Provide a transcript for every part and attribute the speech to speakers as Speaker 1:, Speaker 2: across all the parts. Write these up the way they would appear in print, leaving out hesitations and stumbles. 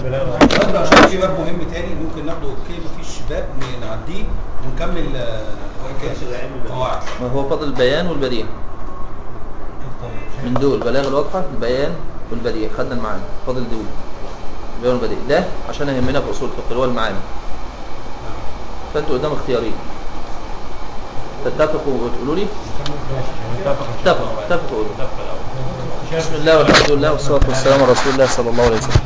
Speaker 1: برضه عشان في باب مهم تاني ممكن ناخده. اوكي مفيش باب نعديه ونكمل قواعد.
Speaker 2: ما هو فاضل البيان والبديع من دول. بلاغ الواضحه، البيان والبديع خدنا المعاني، فاضل دول البيان والبديع. ده عشان يهمنا في اصول الفقه اللي هو المعاني. فانتوا قدام اختيارين، تتفقوا وتقولوا لي اتفقوا. بسم الله والحمد لله والصلاه والسلام على رسول الله صلى الله عليه وسلم.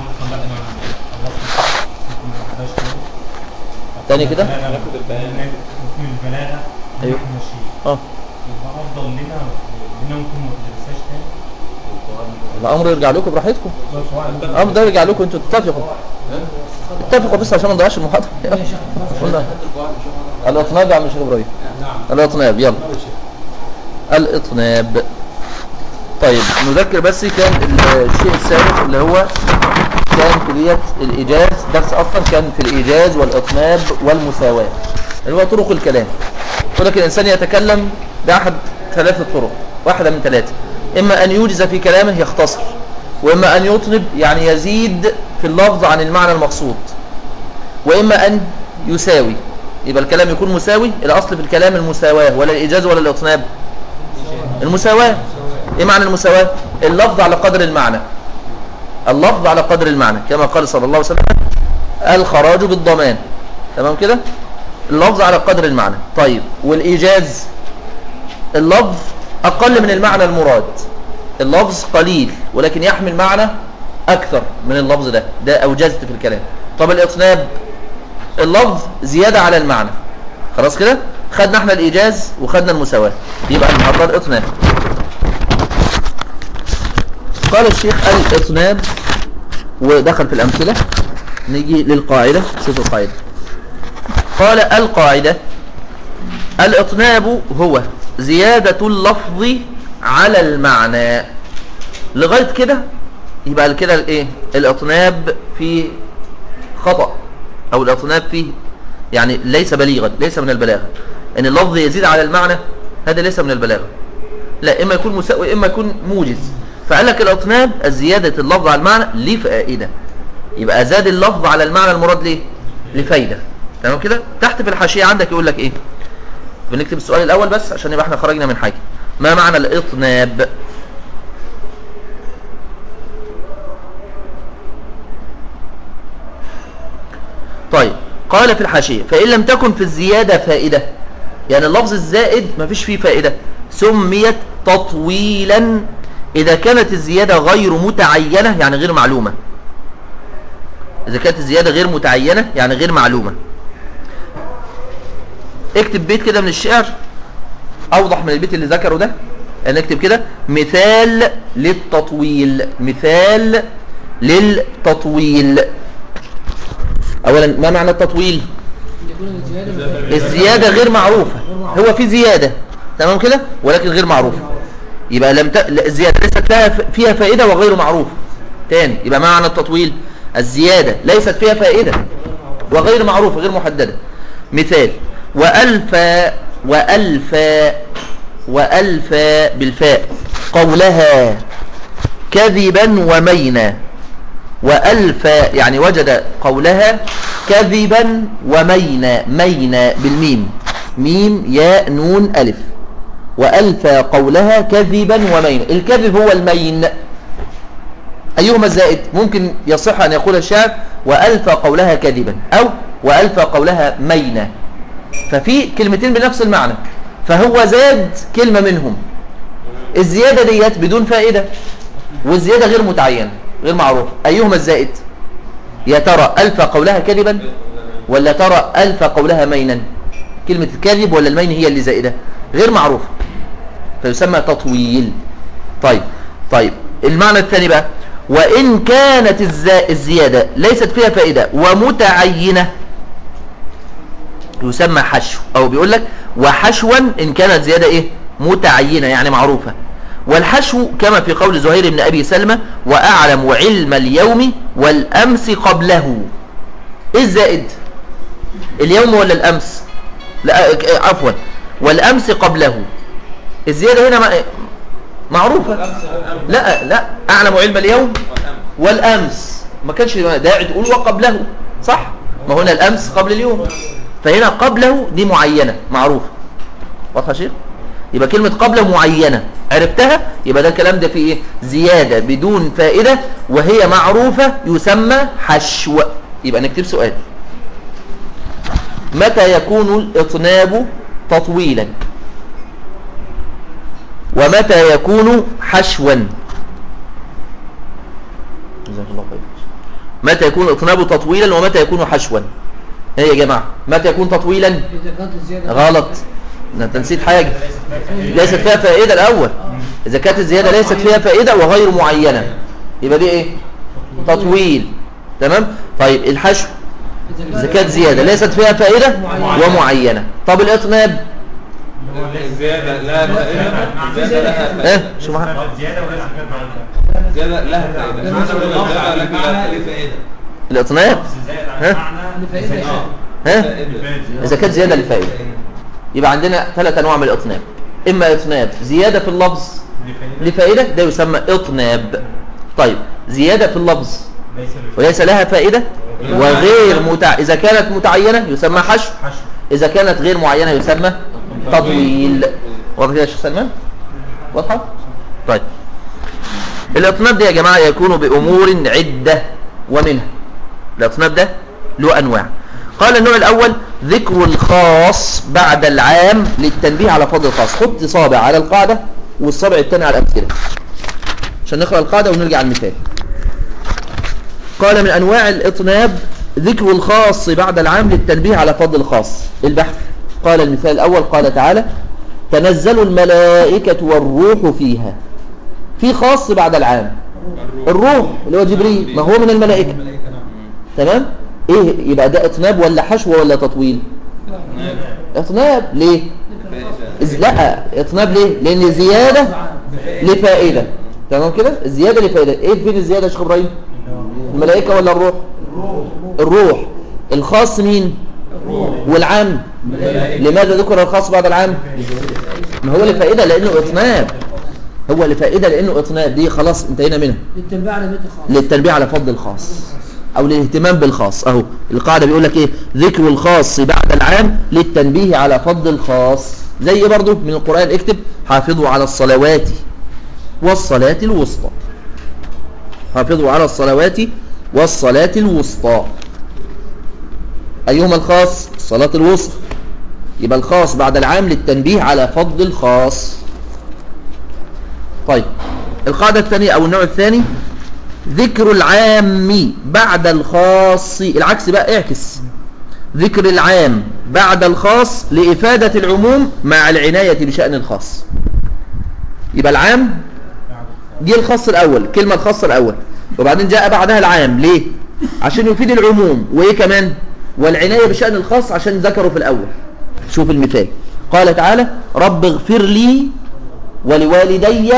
Speaker 2: تاني كده
Speaker 3: ناخد البيان البلاغه.
Speaker 2: ايوه
Speaker 3: يبقى افضل لنا ممكن ما ندرسهاش تاني.
Speaker 2: الامر يرجع لكم براحتكم. الامر ده يرجع لكم انتوا اتفقوا بس عشان ما نضيعش المحاضره. قلنا الاطناب يا عم الشيخ ابراهيم. الاطناب يلا. الاطناب. طيب نذكر بس كان الشيء الثالث اللي هو كان كلية الإيجاز. درس أصلا كان في الإيجاز والإطناب والمساواة اللي هو طرق الكلام. يقول لك الإنسان يتكلم بأحد ثلاثة طرق، واحدة من ثلاثة. إما أن يوجز في كلامه يختصر، وإما أن يطنب يعني يزيد في اللفظ عن المعنى المقصود، وإما أن يساوي يبقى الكلام يكون مساوي. الأصل في الكلام المساواة، ولا الإيجاز ولا الإطناب. المساواة. إيه معنى المساواة؟ اللفظ على قدر المعنى. اللفظ على قدر المعنى كما قال صلى الله عليه وسلم الخراج بالضمان. تمام كده؟ اللفظ على قدر المعنى. طيب والإيجاز اللفظ أقل من المعنى المراد. اللفظ قليل ولكن يحمل معنى أكثر من اللفظ ده أوجزت في الكلام. طب الإطناب اللفظ زيادة على المعنى. خلاص كده؟ خدنا احنا الإيجاز وخدنا المساواة، يبقى النهارده الإطناب. قال الشيخ الإطناب ودخل في الأمثلة. نيجي للقاعدة. شوف القاعدة. قال القاعدة الإطناب هو زيادة اللفظ على المعنى. لغاية كده يبقى كده الايه؟ الإطناب فيه خطأ، أو الإطناب فيه يعني ليس بليغا، ليس من البلاغة. ان اللفظ يزيد على المعنى هذا ليس من البلاغة. لا، إما يكون مساوي إما يكون موجز. فقال لك الإطناب الزيادة اللفظ على المعنى لفائدة. يبقى زاد اللفظ على المعنى المراد ليه؟ لفائدة. تمام كده؟ تحت في الحاشية عندك يقول لك ايه؟ بنكتب السؤال الأول بس عشان يبقى احنا خرجنا من حاجة. ما معنى الإطناب؟ طيب قال في الحاشية فإن لم تكن في الزيادة فائدة، يعني اللفظ الزائد ما فيش فيه فائدة، سميت تطويلا إذا كانت الزيادة غير متعينة يعني غير معلومة. إذا كانت الزيادة غير متعينة يعني غير معلومة. اكتب بيت كده من الشعر أوضح من البيت اللي ذكره ده. نكتب كده مثال للتطويل. مثال للتطويل. أولا ما معنى التطويل؟ الزيادة غير معروفة. هو في زيادة تمام كده ولكن غير معروفة. يبقى الزيادة ليست فيها فائدة وغير معروفة. تاني يبقى ما معنى التطويل؟ الزيادة ليست فيها فائدة وغير معروفة غير محددة. مثال وألفى بالفاء قولها كذبا ومينا. وألفى يعني وجد قولها كذبا ومينا. مينا بالميم، ميم ياء نون ألف. وألفى قولها كذبا ومينا. الكذب هو المين. أيهما الزائد؟ ممكن يصح أن يقول الشاعر وألفى قولها كذبا أو وألفى قولها مينا، ففي كلمتين بنفس المعنى، فهو زاد كلمة منهم. الزيادة ديت بدون فائدة والزيادة غير متعينة غير معروف. أيهما الزائد؟ يا ترى ألفى قولها كذبا ولا ترى ألفى قولها مينا؟ كلمة الكذب ولا المين هي اللي زائدة غير معروفة فيسمى تطويل. طيب المعنى الثاني بقى وإن كانت الزيادة ليست فيها فائدة ومتعينة يسمى حشو. أو بيقول لك وحشوا إن كانت زيادة إيه؟ متعينة يعني معروفة. والحشو كما في قول زهير بن أبي سلمة وأعلم علم اليوم والأمس قبله. إيه الزائد؟ اليوم ولا الأمس؟ لا عفوا والأمس قبله. الزيادة هنا معروفة. لا أعلم علم اليوم والأمس ما كانش داعي تقول وقبله، صح؟ ما هنا الامس قبل اليوم، فهنا قبله دي معينه معروفه. واضحه يا شيخ؟ يبقى كلمه قبله معينه عرفتها، يبقى ده الكلام ده فيه ايه؟ زياده بدون فائده وهي معروفه يسمى حشو. يبقى نكتب سؤال: متى يكون الاطناب تطويلا ومتى يكون حشوا؟ جزاك الله خير. متى يكون الاطناب تطويلا ومتى يكون حشوا؟ ايه يا جماعه؟ متى يكون تطويلا؟ غلط، انت نسيت حاجه، ليست فيها فائده الاول. اذا كانت الزياده ليست فيها فائده وغير معينه يبقى دي ايه؟ تطويل. تمام. طيب الحشو اذا كانت زياده ليست فيها فائده ومعينه. طب الاطناب
Speaker 1: زياده لا فائده،
Speaker 2: ايه شو معاها؟
Speaker 3: زياده وليس فيها
Speaker 1: زياده لها فائده.
Speaker 2: الاطناب ها اذا كانت زياده لفائده يبقى عندنا 3 انواع من الاطناب: اما اطناب زياده في اللفظ لفائده، ده يسمى اطناب. طيب زياده في اللفظ وليس لها فائده وغير اذا كانت متعينه يسمى حشو، اذا كانت غير معينه يسمى تطويل. واضح يا شيخ سلمان؟ واضحه؟ طيب الاطناب دي يا جماعه يكون بامور عده، ومنها الاطناب ده له انواع. قال النوع الاول ذكر الخاص بعد العام للتنبيه على فضل الخاص. حط صابع على القاعده والصابع الثاني على الامثله عشان نقرا القاعده ونرجع المثال. قال من انواع الاطناب ذكر الخاص بعد العام للتنبيه على فضل الخاص. البحث. قال المثال الاول قال تعالى تنزل الملائكه والروح فيها. في خاص بعد العام، الروح اللي هو جبريل، ما هو من الملائكه. تمام. ايه يبقى ده اطناب ولا حشو ولا تطويل؟ اطناب. ليه؟ لا اطناب ليه؟ لان زياده لفائده. تمام كده؟ الزياده لفائده. ايه فين الزياده يا شيخ ابراهيم؟ الملائكه ولا الروح؟ الروح. الخاص مين؟ والعام. لماذا ذكر الخاص بعد العام؟ ما هو لفائده لانه اطناب، هو لفائده لانه اطناب. دي خلاص انتهينا منها. للتنبيه على فضل الخاص او للاهتمام بالخاص. اهو القاعده بيقول لك ايه؟ ذكر الخاص بعد العام للتنبيه على فضل الخاص. زي برضو من القران اكتب حافظوا على الصلوات والصلاه الوسطى. حافظوا على الصلوات والصلاه الوسطى. ايهما الخاص؟ الصلاه الوسطى. يبقى الخاص بعد العام للتنبيه على فضل الخاص. طيب القاعده الثانيه او النوع الثاني ذكر العام بعد الخاص. العكس بقى، اعكس. ذكر العام بعد الخاص لإفادة العموم مع العناية بشأن الخاص. يبقى العام دي الخاص الأول، الكلمة الخاص الأول، وبعدين جاء بعدها العام. ليه؟ عشان يفيد العموم، وإيه كمان؟ والعناية بشأن الخاص عشان ذكروا في الأول. شوف المثال. قال تعالى رب اغفر لي ولوالدي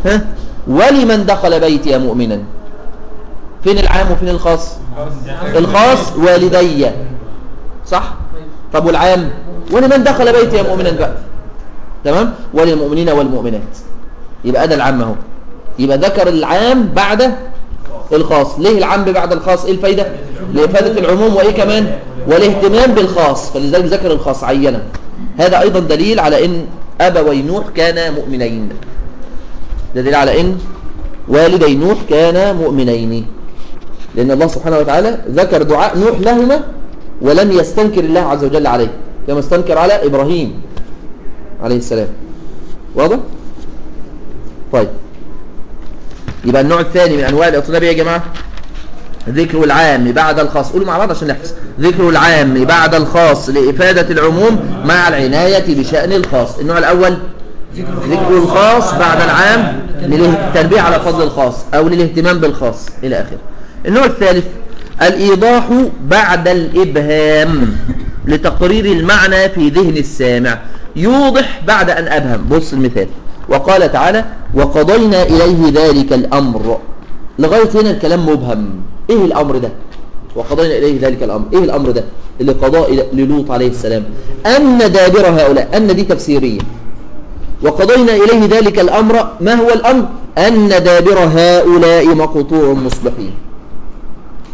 Speaker 2: ولمن دخل بيتي مؤمنا. فين العام وفين الخاص؟ الخاص والدي، صح؟ طب والعام ولمن دخل بيتي مؤمنا بقى. تمام؟ وللمؤمنين والمؤمنات. يبقى ده العام اهو. يبقى ذكر العام بعد الخاص. ليه العام بعد الخاص؟ ايه الفايده؟ لافاده العموم، وايه كمان؟ والاهتمام بالخاص، فلذلك ذكر الخاص عينا. هذا ايضا دليل على ان ابوي نوح كانا مؤمنين. ده دليل على ان والدي نوح كانا مؤمنين، لأن الله سبحانه وتعالى ذكر دعاء نوح لهما ولم يستنكر الله عز وجل عليه كما استنكر على إبراهيم عليه السلام. واضح؟ طيب يبقى النوع الثاني من أنواع الإطناب يا جماعة ذكر العام بعد الخاص. قولوا مع بعض عشان نحفظ. ذكر العام بعد الخاص لإفادة العموم مع العناية بشأن الخاص. النوع الأول ذكر الخاص بعد العام للتنبيه على فضل الخاص أو للاهتمام بالخاص إلى آخره. النوع الثالث الإيضاح بعد الإبهام لتقرير المعنى في ذهن السامع. يوضح بعد أن أبهم. بص المثال. وقال تعالى وقضينا إليه ذلك الأمر. لغاية هنا الكلام مبهم. إيه الأمر ده؟ وقضينا إليه ذلك الأمر. إيه الأمر ده اللي قضاء للوط عليه السلام؟ أن دابر هؤلاء. أن دي تفسيرية. وقضينا إليه ذلك الأمر. ما هو الأمر؟ أن دابر هؤلاء مقطوع مصبحين.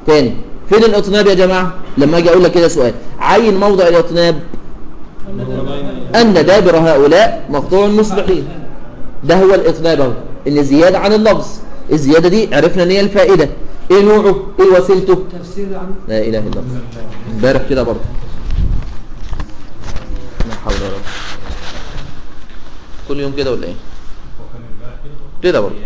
Speaker 2: تاني فين الاطناب يا جماعة؟ لما اجي اقول لك كده سؤال عين موضع الاطناب ان دابر هؤلاء مقطوع مصبحين، ده هو الاطناب اهو، ان زيادة عن اللفظ. الزيادة دي عرفنا ان هي الفائدة. ايه نوعه؟ ايه وسيلته؟
Speaker 4: تفسير عن
Speaker 2: لا اله الا الله. امبارح كده برضه لا حول ولا قوة. كل يوم كده ولا ايه؟ كده برضه.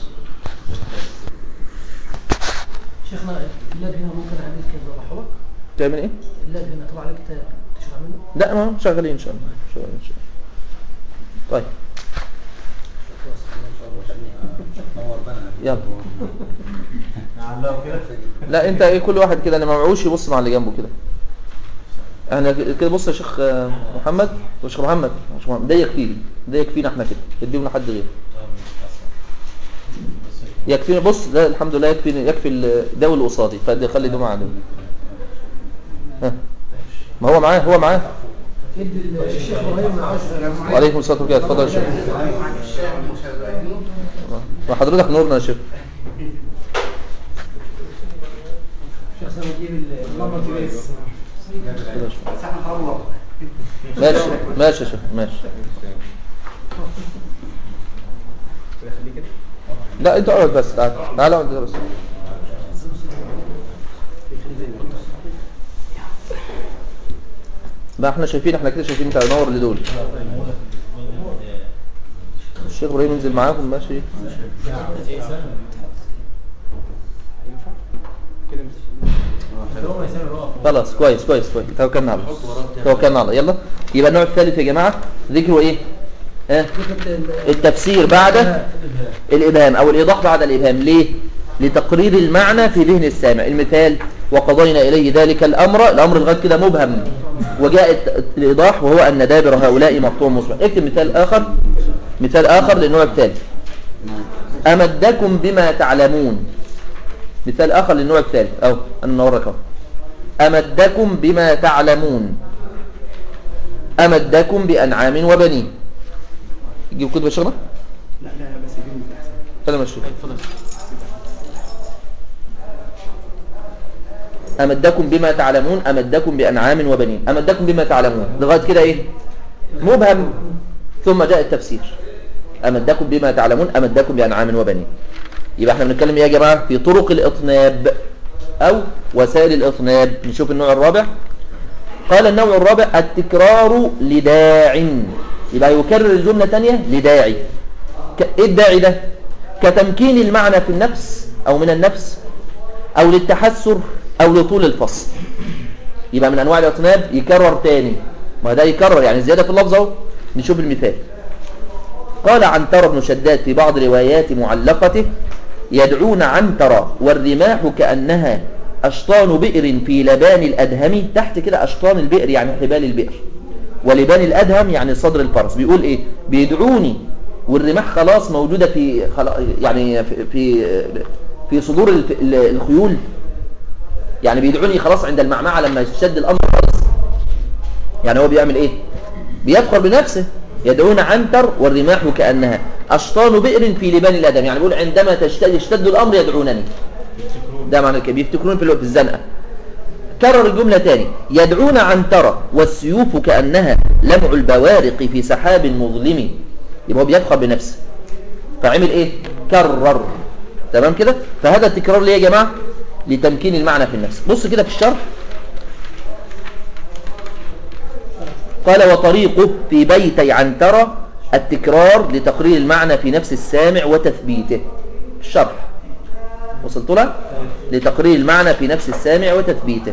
Speaker 4: شيخنا اللاب هنا ممكن اعمل كده بحوك؟
Speaker 2: تعمل ايه؟
Speaker 4: اللاب هنا طبعا عليك تشرح منه؟
Speaker 2: لا ما شغالين ان شاء الله. شغالين ان شاء الله. طيب يلا. لا انت ايه كل واحد كده اللي ما معهوش يبص مع اللي جنبه كده. احنا كده بص يا شيخ محمد وشيخ محمد ده يكفيني، ده يكفينا احنا كده، اديهم لحد غيره يكفينا. بص ده الحمد لله يكفي، يكفي ده واللي قصادي، فدي خلي ده معاه. ها ما هو معاه، هو معاه.
Speaker 4: الشيخ ابراهيم من 10.
Speaker 2: وعليكم السلام ورحمه الله. اتفضل يا شيخ. وحضرتك نورنا يا شيخ.
Speaker 4: الشيخ سامي يجيب اللمبه كويس.
Speaker 2: ماشي ماشي يا شيخ ماشي. لا انت اقعد بس، تعال تعال اقعد بس. بقى احنا شايفين، احنا كده شايفين. انت نور لدول. الشيخ ابراهيم ينزل معاكم ماشي. خلاص كويس كويس كويس. توكلنا على الله، توكلنا على الله. يلا يبقى النوع الثالث يا جماعه ذكره ايه؟ التفسير بعد الابهام او الايضاح بعد الابهام. ليه؟ لتقرير المعنى في ذهن السامع. المثال وقضينا اليه ذلك الامر لغايه كده مبهم، وجاء الايضاح وهو ان دابر هؤلاء مقطوع مصبح. اكتب مثال اخر، مثال اخر للنوع الثالث. امدكم بما تعلمون. مثال اخر للنوع الثالث اهو، انا منورك اهو. امدكم بما تعلمون. امدكم بانعام وبنين. تجيب كتب يا شيخنا؟
Speaker 4: لا بس يجيب احسن.
Speaker 2: كلام الشيخ. امدكم بما تعلمون. امدكم بانعام وبنين. امدكم بما تعلمون لغايه كده ايه؟ مبهم. ثم جاء التفسير. امدكم بما تعلمون. امدكم بانعام وبنين. يبقى احنا بنتكلم يا جماعه في طرق الاطناب او وسائل الاطناب. نشوف النوع الرابع. قال النوع الرابع التكرار لداع. يبقى يكرر الجمله ثانيه لداعي. ايه الداعي ده؟ كتمكين المعنى في النفس او من النفس، او للتحسر، او لطول الفصل. يبقى من انواع الاطناب يكرر تاني. ما ده يكرر يعني زياده في اللفظ اهو. نشوف المثال. قال عنتر بن شداد في بعض روايات معلقته يدعون عنتر والرماح كأنها أشطان بئر في لبان الأدهم. تحت كده أشطان البئر يعني حبال البئر، ولبان الأدهم يعني صدر الفرس. بيقول إيه؟ بيدعوني والرماح خلاص موجودة في يعني في صدور الخيول. يعني بيدعوني خلاص عند المعمعة لما يشد الأمر خلاص. يعني هو بيعمل إيه؟ بيفخر بنفسه. يدعون عنتر والرماح كأنها أشطان بئر في لبان الأدم. يعني بيقول عندما يشتد الأمر يدعونني. ده معنى كده، بيفتكرون في الزنقة. كرر الجملة تاني. يدعون عنتر والسيوف كأنها لمع البوارق في سحاب مظلم. يبقى هو بيفخر بنفسه فعمل ايه؟ كرر. تمام كده؟ فهذا التكرار ليه يا جماعة؟ لتمكين المعنى في النفس. بص كده في الشرح. قال وطريقه في بيتي عنترة التكرار لتقرير المعنى في نفس السامع وتثبيته. الشرح وصلت له؟ لتقرير المعنى في نفس السامع وتثبيته.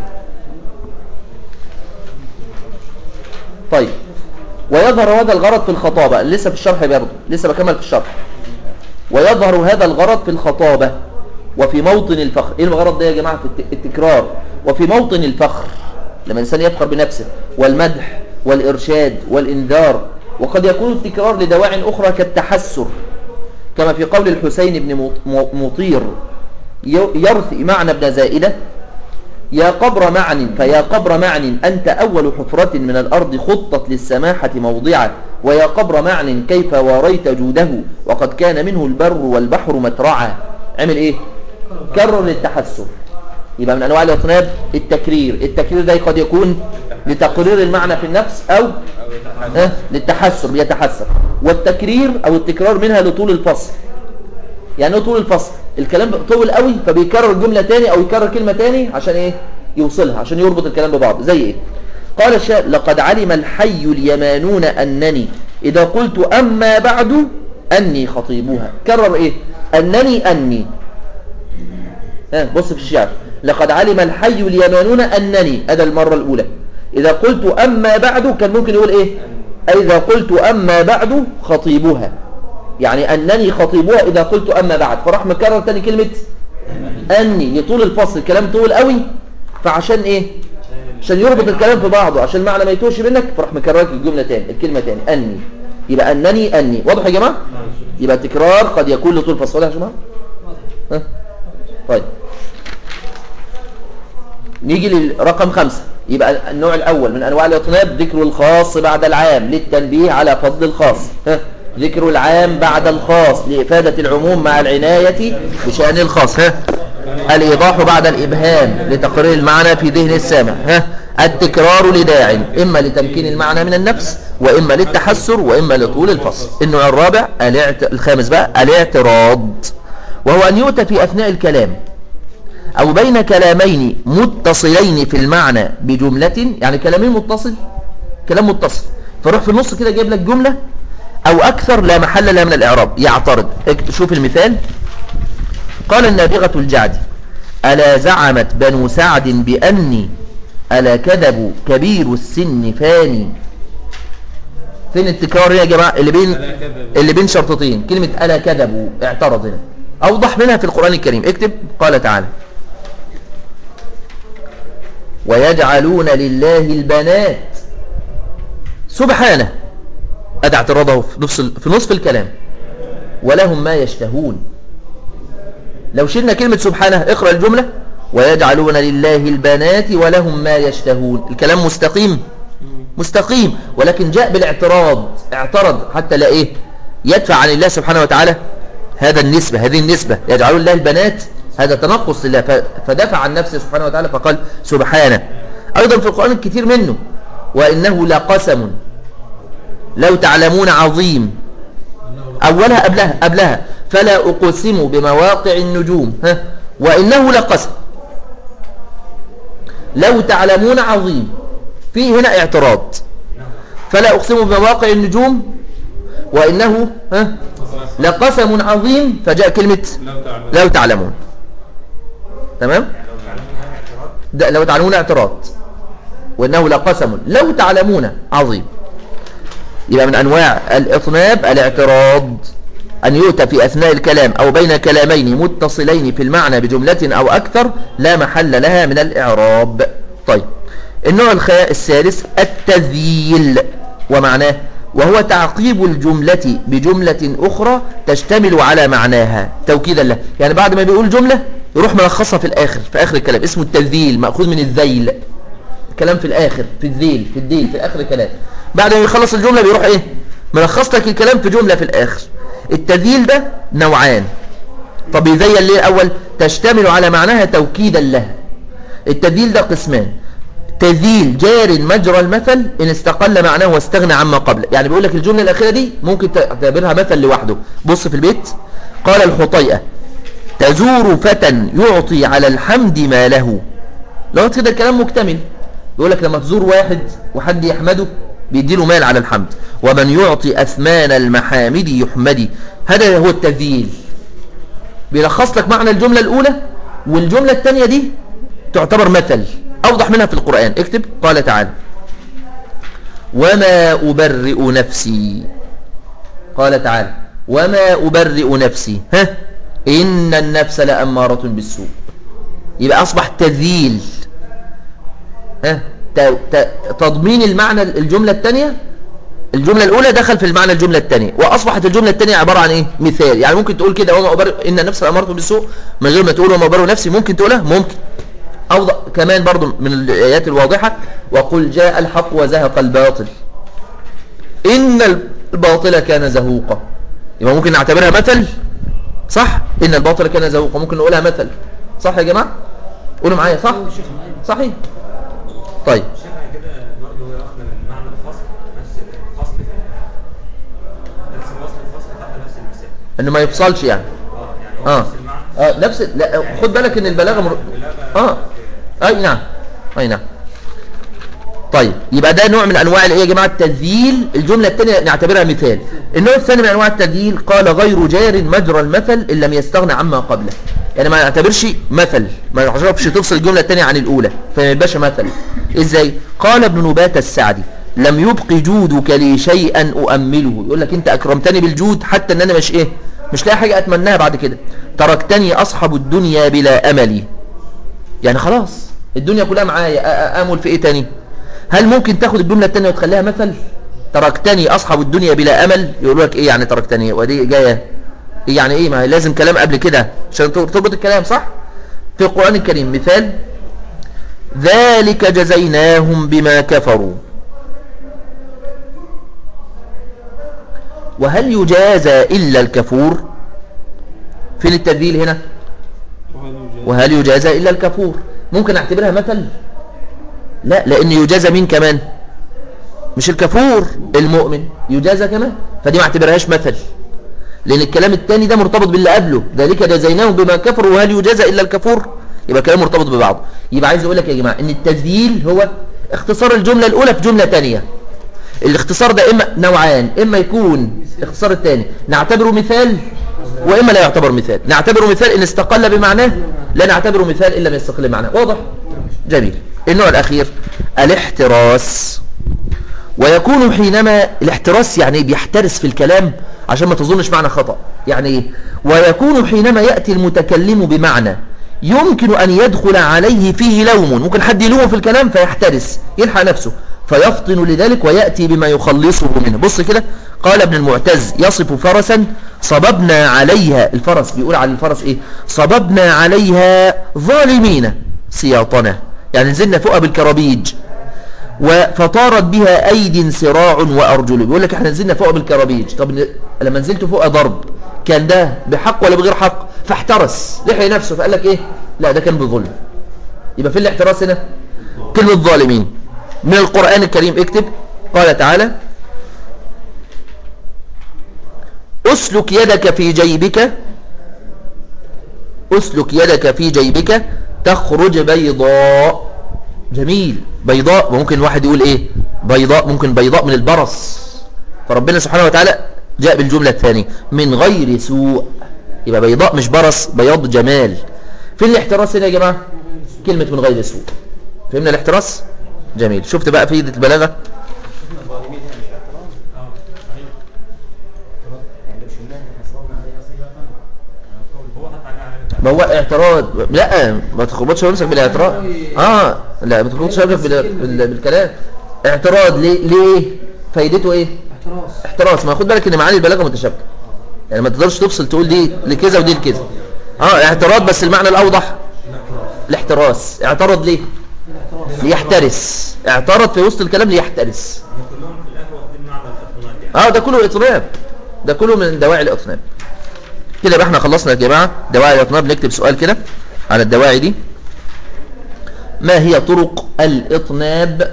Speaker 2: طيب ويظهر هذا الغرض في الخطابة. لسه في الشرح برضه، لسه بكمل في الشرح. ويظهر هذا الغرض في الخطابة وفي موطن الفخر. ايه الغرض ده يا جماعة؟ في التكرار وفي موطن الفخر لما الإنسان يفخر بنفسه، والمدح والإرشاد والإنذار. وقد يكون التكرار لدواع أخرى كالتحسر، كما في قول الحسين بن مطير يرثي معنى ابن زائدة يا قبر معن فيا قبر معن أنت أول حفرة من الأرض خطت للسماحة موضعة، ويا قبر معن كيف واريت جوده وقد كان منه البر والبحر مترعا. عمل إيه؟ كرر للتحسر. يبقى من أنواع الإطناب التكرير ده قد يكون لتقرير المعنى في النفس أو للتحسر، بيتحسر. والتكرير أو التكرار منها لطول الفصل. يعني ايه طول الفصل؟ الكلام طول قوي فبيكرر جملة تاني أو يكرر كلمة تاني عشان إيه؟ يوصلها، عشان يربط الكلام ببعض. زي إيه؟ قال الشاعر: لقد علم الحي اليمانون أنني إذا قلت أما بعد أني خطيبها. كرر إيه؟ أني. بص في الشعر: لقد علم الحي اليمانون أنني، هذا المرة الأولى. إذا قلت أما بعد كان ممكن يقول إيه؟ إذا قلت أما بعد خطيبها، يعني أنني خطيبها إذا قلت أما بعد. فراح مكرر تاني كلمة أني لطول الفصل، الكلام طول قوي، فعشان إيه؟ عشان يربط الكلام في بعضه، عشان المعنى ما يتوش منك، فراح مكرر الجملة تاني، الكلمة تاني أني. يبقى أني. واضح يا جماعة؟ يبقى التكرار قد يكون لطول الفصل. واضح يا جماعة؟ طيب نيجي للرقم 5. يبقى النوع الأول من أنواع الإطناب ذكر الخاص بعد العام للتنبيه على فضل الخاص. ذكر العام بعد الخاص لإفادة العموم مع العناية بشأن الخاص. الإيضاح بعد الإبهام لتقرير المعنى في ذهن السامع. التكرار لداع، إما لتمكين المعنى من النفس، وإما للتحسر، وإما لطول الفصل. النوع الرابع الخامس بقى الاعتراض، وهو أن يؤتى في أثناء الكلام أو بين كلامين متصلين في المعنى بجملة، يعني كلامين متصل، كلام متصل، فروح في النص كده جايب لك جملة أو أكثر لا محل لها من الإعراب، يعترض. شوف المثال: قال النابغة الجعدي: ألا زعمت بنو سعد بأني ألا كذبوا كبير السن فاني. فين التكرار يا جماعة؟ اللي بين شرطتين، كلمة ألا كذبوا، اعترض هنا. أوضح منها في القرآن الكريم. اكتب: قال تعالى: ويجعلون لله البنات سبحانه. أدى اعتراضه في نصف الكلام: ولهم ما يشتهون. لو شلنا كلمة سبحانه، اقرأ الجملة: ويجعلون لله البنات ولهم ما يشتهون. الكلام مستقيم، ولكن جاء بالاعتراض، اعترض حتى لا إيه؟ يدفع عن الله سبحانه وتعالى هذه النسبة. يجعلون لله البنات، هذا تنقص لله، فدفع عن نفسه سبحانه وتعالى فقال سبحانه. أيضا في القرآن الكثير منه: وإنه لقسم لو تعلمون عظيم. أولها قبلها فلا أقسم بمواقع النجوم. وإنه لقسم لو تعلمون عظيم. فيه هنا اعتراض: فلا أقسم بمواقع النجوم، وإنه لقسم عظيم، فجاء كلمة لو تعلمون. تمام؟ ده لو تعلمون اعتراض، وإنه لقسم لو تعلمون عظيم. يبقى من أنواع الإطناب الاعتراض، أن يؤتى في أثناء الكلام أو بين كلامين متصلين في المعنى بجملة أو أكثر لا محل لها من الإعراب. طيب النوع الثالث التذييل، ومعناه وهو تعقيب الجملة بجملة أخرى تشتمل على معناها توكيدا له. يعني بعد ما بيقول جملة يروح ملخصها في آخر الكلام، اسمه التذييل، مأخوذ من الذيل، كلام في الآخر، في الديل في آخر الكلام. بعد ما يخلص الجملة بيروح إيه؟ ملخص لك الكلام في جملة في الآخر. التذييل ده نوعان. طب يذيل ليه الأول؟ تشتمل على معناها توكيدا لها. التذييل ده قسمان: تذييل جار مجرى المثل إن استقل معناه واستغنى عما قبله. يعني بيقول لك الجملة الأخيرة دي ممكن تعتبرها مثل لوحده. بص في البيت: قال الحطيئة: تزور فتى يعطي على الحمد ما له. لو كده الكلام مكتمل، بيقول لك لما تزور واحد وحد يحمده بيديله مال على الحمد. ومن يعطي أثمان المحامد يحمدي. هذا هو التذييل، بيلخص لك معنى الجملة الأولى، والجملة الثانية دي تعتبر مثل. أوضح منها في القرآن. اكتب: قال تعالى: وما أبرئ نفسي. قال تعالى: وما أبرئ نفسي إن النفس لأمارة بالسوء. يبقى أصبح تذييل، تضمين المعنى الجملة الثانية. الجملة الأولى دخل في المعنى الجملة الثانية، وأصبحت الجملة الثانية عبارة عن إيه؟ مثال. يعني ممكن تقول كده: وما أبرئ إن النفس لأمارة بالسوء، من غير ما تقول وما أبرئ نفسي. ممكن تقولها، ممكن. أوضح كمان برضو من الآيات الواضحة: وقل جاء الحق وزهق الباطل إن الباطل كان زهوقا. يبقى ممكن نعتبرها مثل، صح؟ إن الباطل كان زهوقا، ممكن نقولها مثل، صح يا جماعة؟ قولوا معايا صح؟ صحيح. طيب
Speaker 3: شيخنا كده برضه واخده من معنى الفصل، نفس الفصل نفس وصل الفصل تحت نفس المثال.
Speaker 2: انه ما يفصلش يعني.
Speaker 3: يعني هو نفس المعنى.
Speaker 2: نفس لا خد بالك ان البلاغه اي نعم اي نعم. طيب يبقى ده نوع من انواع ايه يا جماعه التذييل. الجمله الثانيه نعتبرها مثال. النوع الثاني من انواع التذييل قال غير جار مجرى المثل ان لم يستغنى عما قبله. يعني ما نعتبرش مثل، ما تعرفش تفصل الجمله الثانيه عن الاولى فما يبقاش مثل. ازاي؟ قال ابن نبات السعدي لم يبق جودك لي شيئا اؤمله. يقول لك انت اكرمتني بالجود حتى ان انا مش لاقي حاجه اتمناها بعد كده. تركتني اصحب الدنيا بلا امل. يعني خلاص الدنيا كلها معايا، امل في ايه تاني؟ هل ممكن تاخد الجمله الثانيه وتخليها مثل؟ تركتني اصحب الدنيا بلا امل. يقول لك ايه يعني تركتني؟ ودي جايه يعني ايه؟ ما لازم كلام قبل كده عشان تربط الكلام صح. في القران الكريم مثال ذلك جزيناهم بما كفروا وهل يجازى الا الكفور. فين التبديل هنا؟ وهل يجازى الا الكفور. ممكن اعتبرها مثل؟ لا، لان يجازى مين كمان؟ مش الكفور، المؤمن يجازى كمان. فدي ما اعتبرهاش مثل لان الكلام الثاني ده مرتبط باللي قبله. ذلك جزيناهم بما كفروا وهل يجازى الا الكفور. يبقى كلام مرتبط ببعضه. يبقى عايز اقول لك يا جماعه ان التذييل هو اختصار الجمله الاولى في جمله ثانيه. الاختصار ده اما نوعان، اما يكون الاختصار الثاني نعتبره مثال واما لا يعتبر مثال. نعتبره مثال ان استقل بمعناه، لا نعتبره مثال الا لم يستقل بمعناه. واضح؟ جميل. النوع الاخير الاحتراس. ويكون حينما الاحتراس يعني بيحترس في الكلام عشان ما تظنش معنى خطأ. يعني ايه؟ ويكون حينما يأتي المتكلم بمعنى يمكن أن يدخل عليه فيه لوم. ممكن حد يلومه في الكلام فيحترس يلحق نفسه فيفطن لذلك ويأتي بما يخلصه منه. بص كده قال ابن المعتز يصف فرسا صببنا عليها. الفرس بيقول على الفرس ايه؟ صببنا عليها ظالمين سياطنا. يعني نزلنا فوقها بالكرابيج فطارت بها أيد سراع وأرجل. بيقول لك احنا نزلنا فوق بالكرابيج. طب لما نزلت فوق ضرب كان ده بحق ولا بغير حق؟ فاحترس لحي نفسه فقال لك ايه؟ لا ده كان بظلم. يبقى في الاحتراس هنا كلمة ظالمين. من القرآن الكريم اكتب قال تعالى اسلك يدك في جيبك، اسلك يدك في جيبك تخرج بيضاء. جميل. بيضاء. وممكن واحد يقول ايه بيضاء؟ ممكن بيضاء من البرص. فربنا سبحانه وتعالى جاء بالجملة الثانية من غير سوء. يبقى بيضاء مش برص، بياض جمال. فين الاحتراس هنا يا جماعة؟ كلمة من غير سوء. فهمنا الاحتراس؟ جميل. شفت بقى فايدة البلاغة؟ ما هو اعتراض. لا ما تخبطش نفسك بالاعتراض. لا ما تخبطش نفسك بالكلام. اعتراض ليه؟ فايدته ايه؟ احتراس. ما خد بالك ان معاني البلاغه متشابهه. يعني ما تقدرش تفصل تقول دي لكذا ودي لكذا. اعتراض بس المعنى الاوضح الاحتراس. اعترض ليه؟ ليحترس. اعترض في وسط الكلام ليحترس.
Speaker 3: كلهم في الاخر واخدين معنى الاطناب.
Speaker 2: ده كله اطناب. ده كله من دواعي الاطناب. كده يبقى احنا خلصنا يا جماعه دواعي الاطناب. نكتب سؤال كده على الدواعي دي. ما هي طرق الاطناب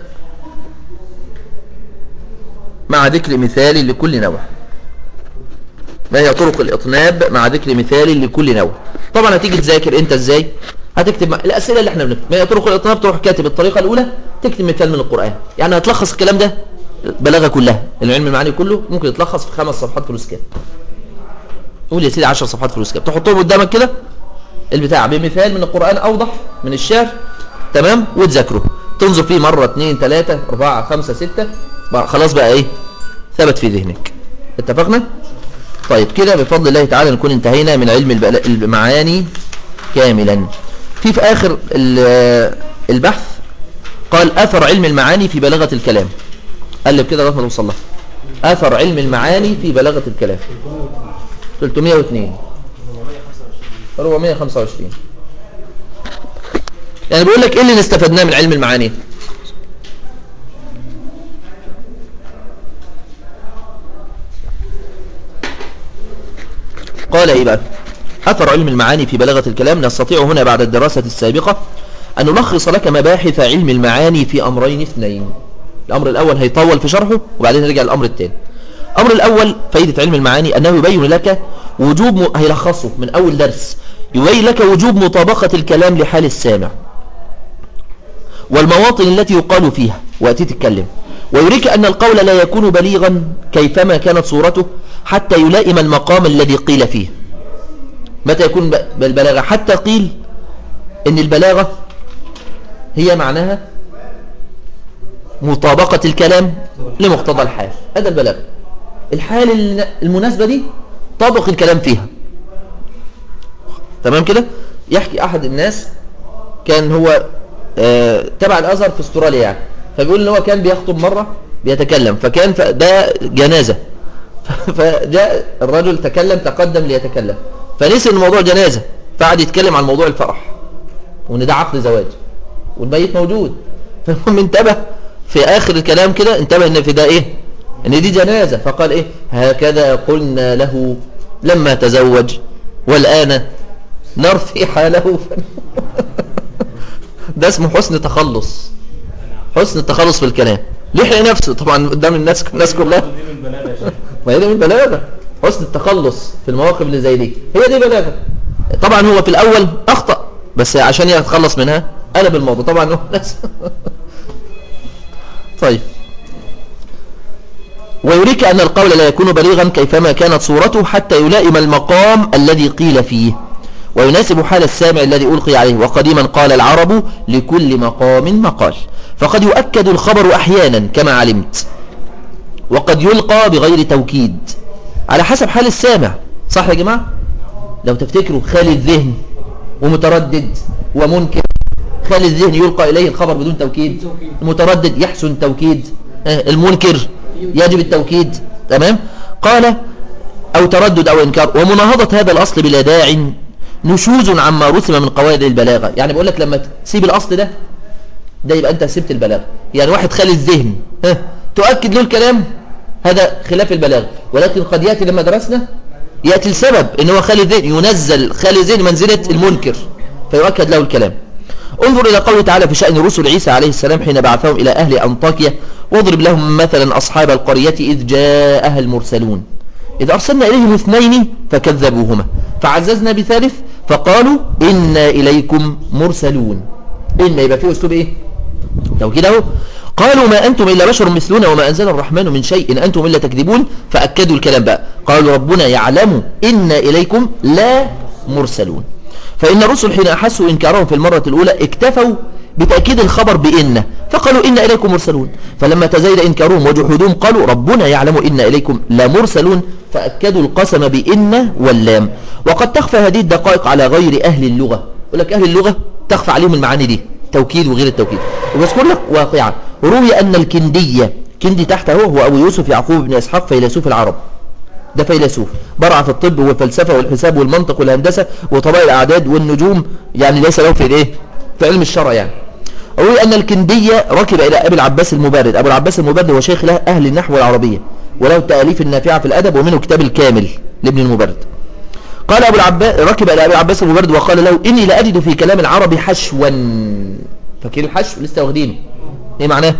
Speaker 2: مع ذكر مثال لكل نوع؟ ما هي طرق الاطناب مع ذكر مثال لكل نوع؟ طبعا هتيجي تذاكر انت ازاي؟ هتكتب الاسئله اللي احنا بنكتب. ما هي طرق الاطناب؟ تروح كاتب الطريقه الاولى تكتب مثال من القران. يعني هتلخص الكلام ده بلاغه كلها. العلم المعاني كله ممكن يتلخص في 5 صفحات فلوس كام. قول يا سيدي 10 صفحات فلوس كام. تحطهم قدامك كده البتاع بمثال من القران اوضح من الشعر. تمام. وتذاكره تنظر فيه مره 2 3 4 5 6 خلاص بقى ايه ثبت في ذهنك. اتفقنا؟ طيب كده بفضل الله تعالى نكون انتهينا من علم المعاني كاملا. في اخر البحث قال اثر علم المعاني في بلاغة الكلام. قلب كده لغايه ما توصل لها. اثر علم المعاني في بلاغة الكلام 302 425. يعني بيقول لك ايه اللي استفدناه من علم المعاني؟ قال ايه بقى؟ اثر علم المعاني في بلاغة الكلام. نستطيع هنا بعد الدراسة السابقة أن نلخص لك مباحث علم المعاني في أمرين اثنين. الأمر الأول هيطول في شرحه وبعدين نرجع للأمر الثاني. الأمر الأول فائدة علم المعاني أنه يبين لك وجوب هيلخصه من أول درس، يبين لك وجوب مطابقة الكلام لحال السامع والمواطن التي يقال فيها وأتي تتكلم، ويريك أن القول لا يكون بليغا كيفما كانت صورته حتى يلائم المقام الذي قيل فيه. متى يكون بالبلاغة؟ حتى قيل إن البلاغة هي معناها مطابقة الكلام لمقتضى الحال. هذا البلاغة، الحال المناسبة دي طابق الكلام فيها. تمام كده؟ يحكي أحد الناس كان هو تبع الأزهر في استراليا يعني، فبيقول إن هو كان بيخطب مرة بيتكلم، فكان ده جنازة فجاء الرجل تكلم تقدم ليتكلم فنسي إن موضوع جنازة، فقعد يتكلم عن موضوع الفرح وإن ده عقد زواج والميت موجود. فالمهم انتبه في آخر الكلام كده، انتبه إن في ده إيه؟ إن دي جنازة. فقال إيه؟ هكذا قلنا له لما تزوج والآن نرفي حاله ده اسمه حسن تخلص، حسن التخلص في الكلام. لحق نفسه طبعا قدام الناس كلها، ما هي دي من بلاغة، حسن التخلص في المواقف اللي زي دي، هي دي بلاغة. طبعا هو في الأول أخطأ بس عشان يتخلص منها قلب الموضوع طبعا هو ناس طيب. ويريك أن القول لا يكون بليغا كيفما كانت صورته حتى يلائم المقام الذي قيل فيه ويناسب حال السامع الذي ألقي عليه. وقديما قال العرب لكل مقام مقال، فقد يؤكد الخبر أحيانا كما علمت، وقد يلقى بغير توكيد على حسب حال السامع. صح يا جماعة؟ لو تفتكروا خالي الذهن ومتردد ومنكر، خالي الذهن يلقى إليه الخبر بدون توكيد، المتردد يحسن التوكيد، المنكر يجب التوكيد. تمام؟ قال أو تردد أو إنكار. ومناهضة هذا الأصل بلا داع نشوز عما رسم من قواعد البلاغة. يعني بقول لك لما تسيب الأصل ده يبقى أنت سبت البلاغة. يعني واحد خالي الذهن تؤكد له الكلام، هذا خلاف البلاغة. ولكن قد يأتي لما درسنا يأتي السبب إن هو خالي الذهن، ينزل خالي الذهن منزلة المنكر فيؤكد له الكلام. انظر إلى قوله تعالى في شأن رسل عيسى عليه السلام حين بعثهم إلى أهل أنطاكيا واضرب لهم مثلا أصحاب القرية إذ جاءها المرسلون إذ أرسلنا إليهم 2 فكذبوهما فعززنا بثالث فقالوا إنا إليكم مرسلون. إن يبقى فيه أسلوب إيه؟ توكيد أهو. قالوا ما أنتم إلا بشر مثلنا وما أنزل الرحمن من شيء إن أنتم إلا تكذبون. فأكدوا الكلام بقى، قالوا ربنا يعلم إنا إليكم لا مرسلون. فإن الرسل حين أحسوا إنكارهم في المرة الأولى اكتفوا بتأكيد الخبر بإن فقالوا إنا إليكم مرسلون، فلما تزايد إنكارهم وجحودهم قالوا ربنا يعلم إنا إليكم لا مرسلون فأكدوا القسم بإن واللام. وقد تخفى هذه الدقائق على غير أهل اللغة. يقول لك أهل اللغة تخفى عليهم المعاني دي، توكيد وغير التوكيد. وبذكر لك واقعا روي أن الكندية، كندي تحته هو أبو يوسف يعقوب بن إسحاق فيلسوف العرب، ده فيلسوف برع في الطب والفلسفة والحساب والمنطق والهندسة وطبائع الأعداد والنجوم، يعني ليس له في الايه في علم الشرع. يعني روي أن الكندية ركب إلى أبي العباس المبارد. أبو العباس المبارد هو شيخ له أهل النحو والعربية وله التأليف النافعة في الأدب ومنه كتاب الكامل لابن المبارد. قال أبو العباس ركب إلى أبي العباس المبارد وقال له إني لأجد في كلام العرب حشوا. فاكرين الحشو لسه واخدينه ايه معناه؟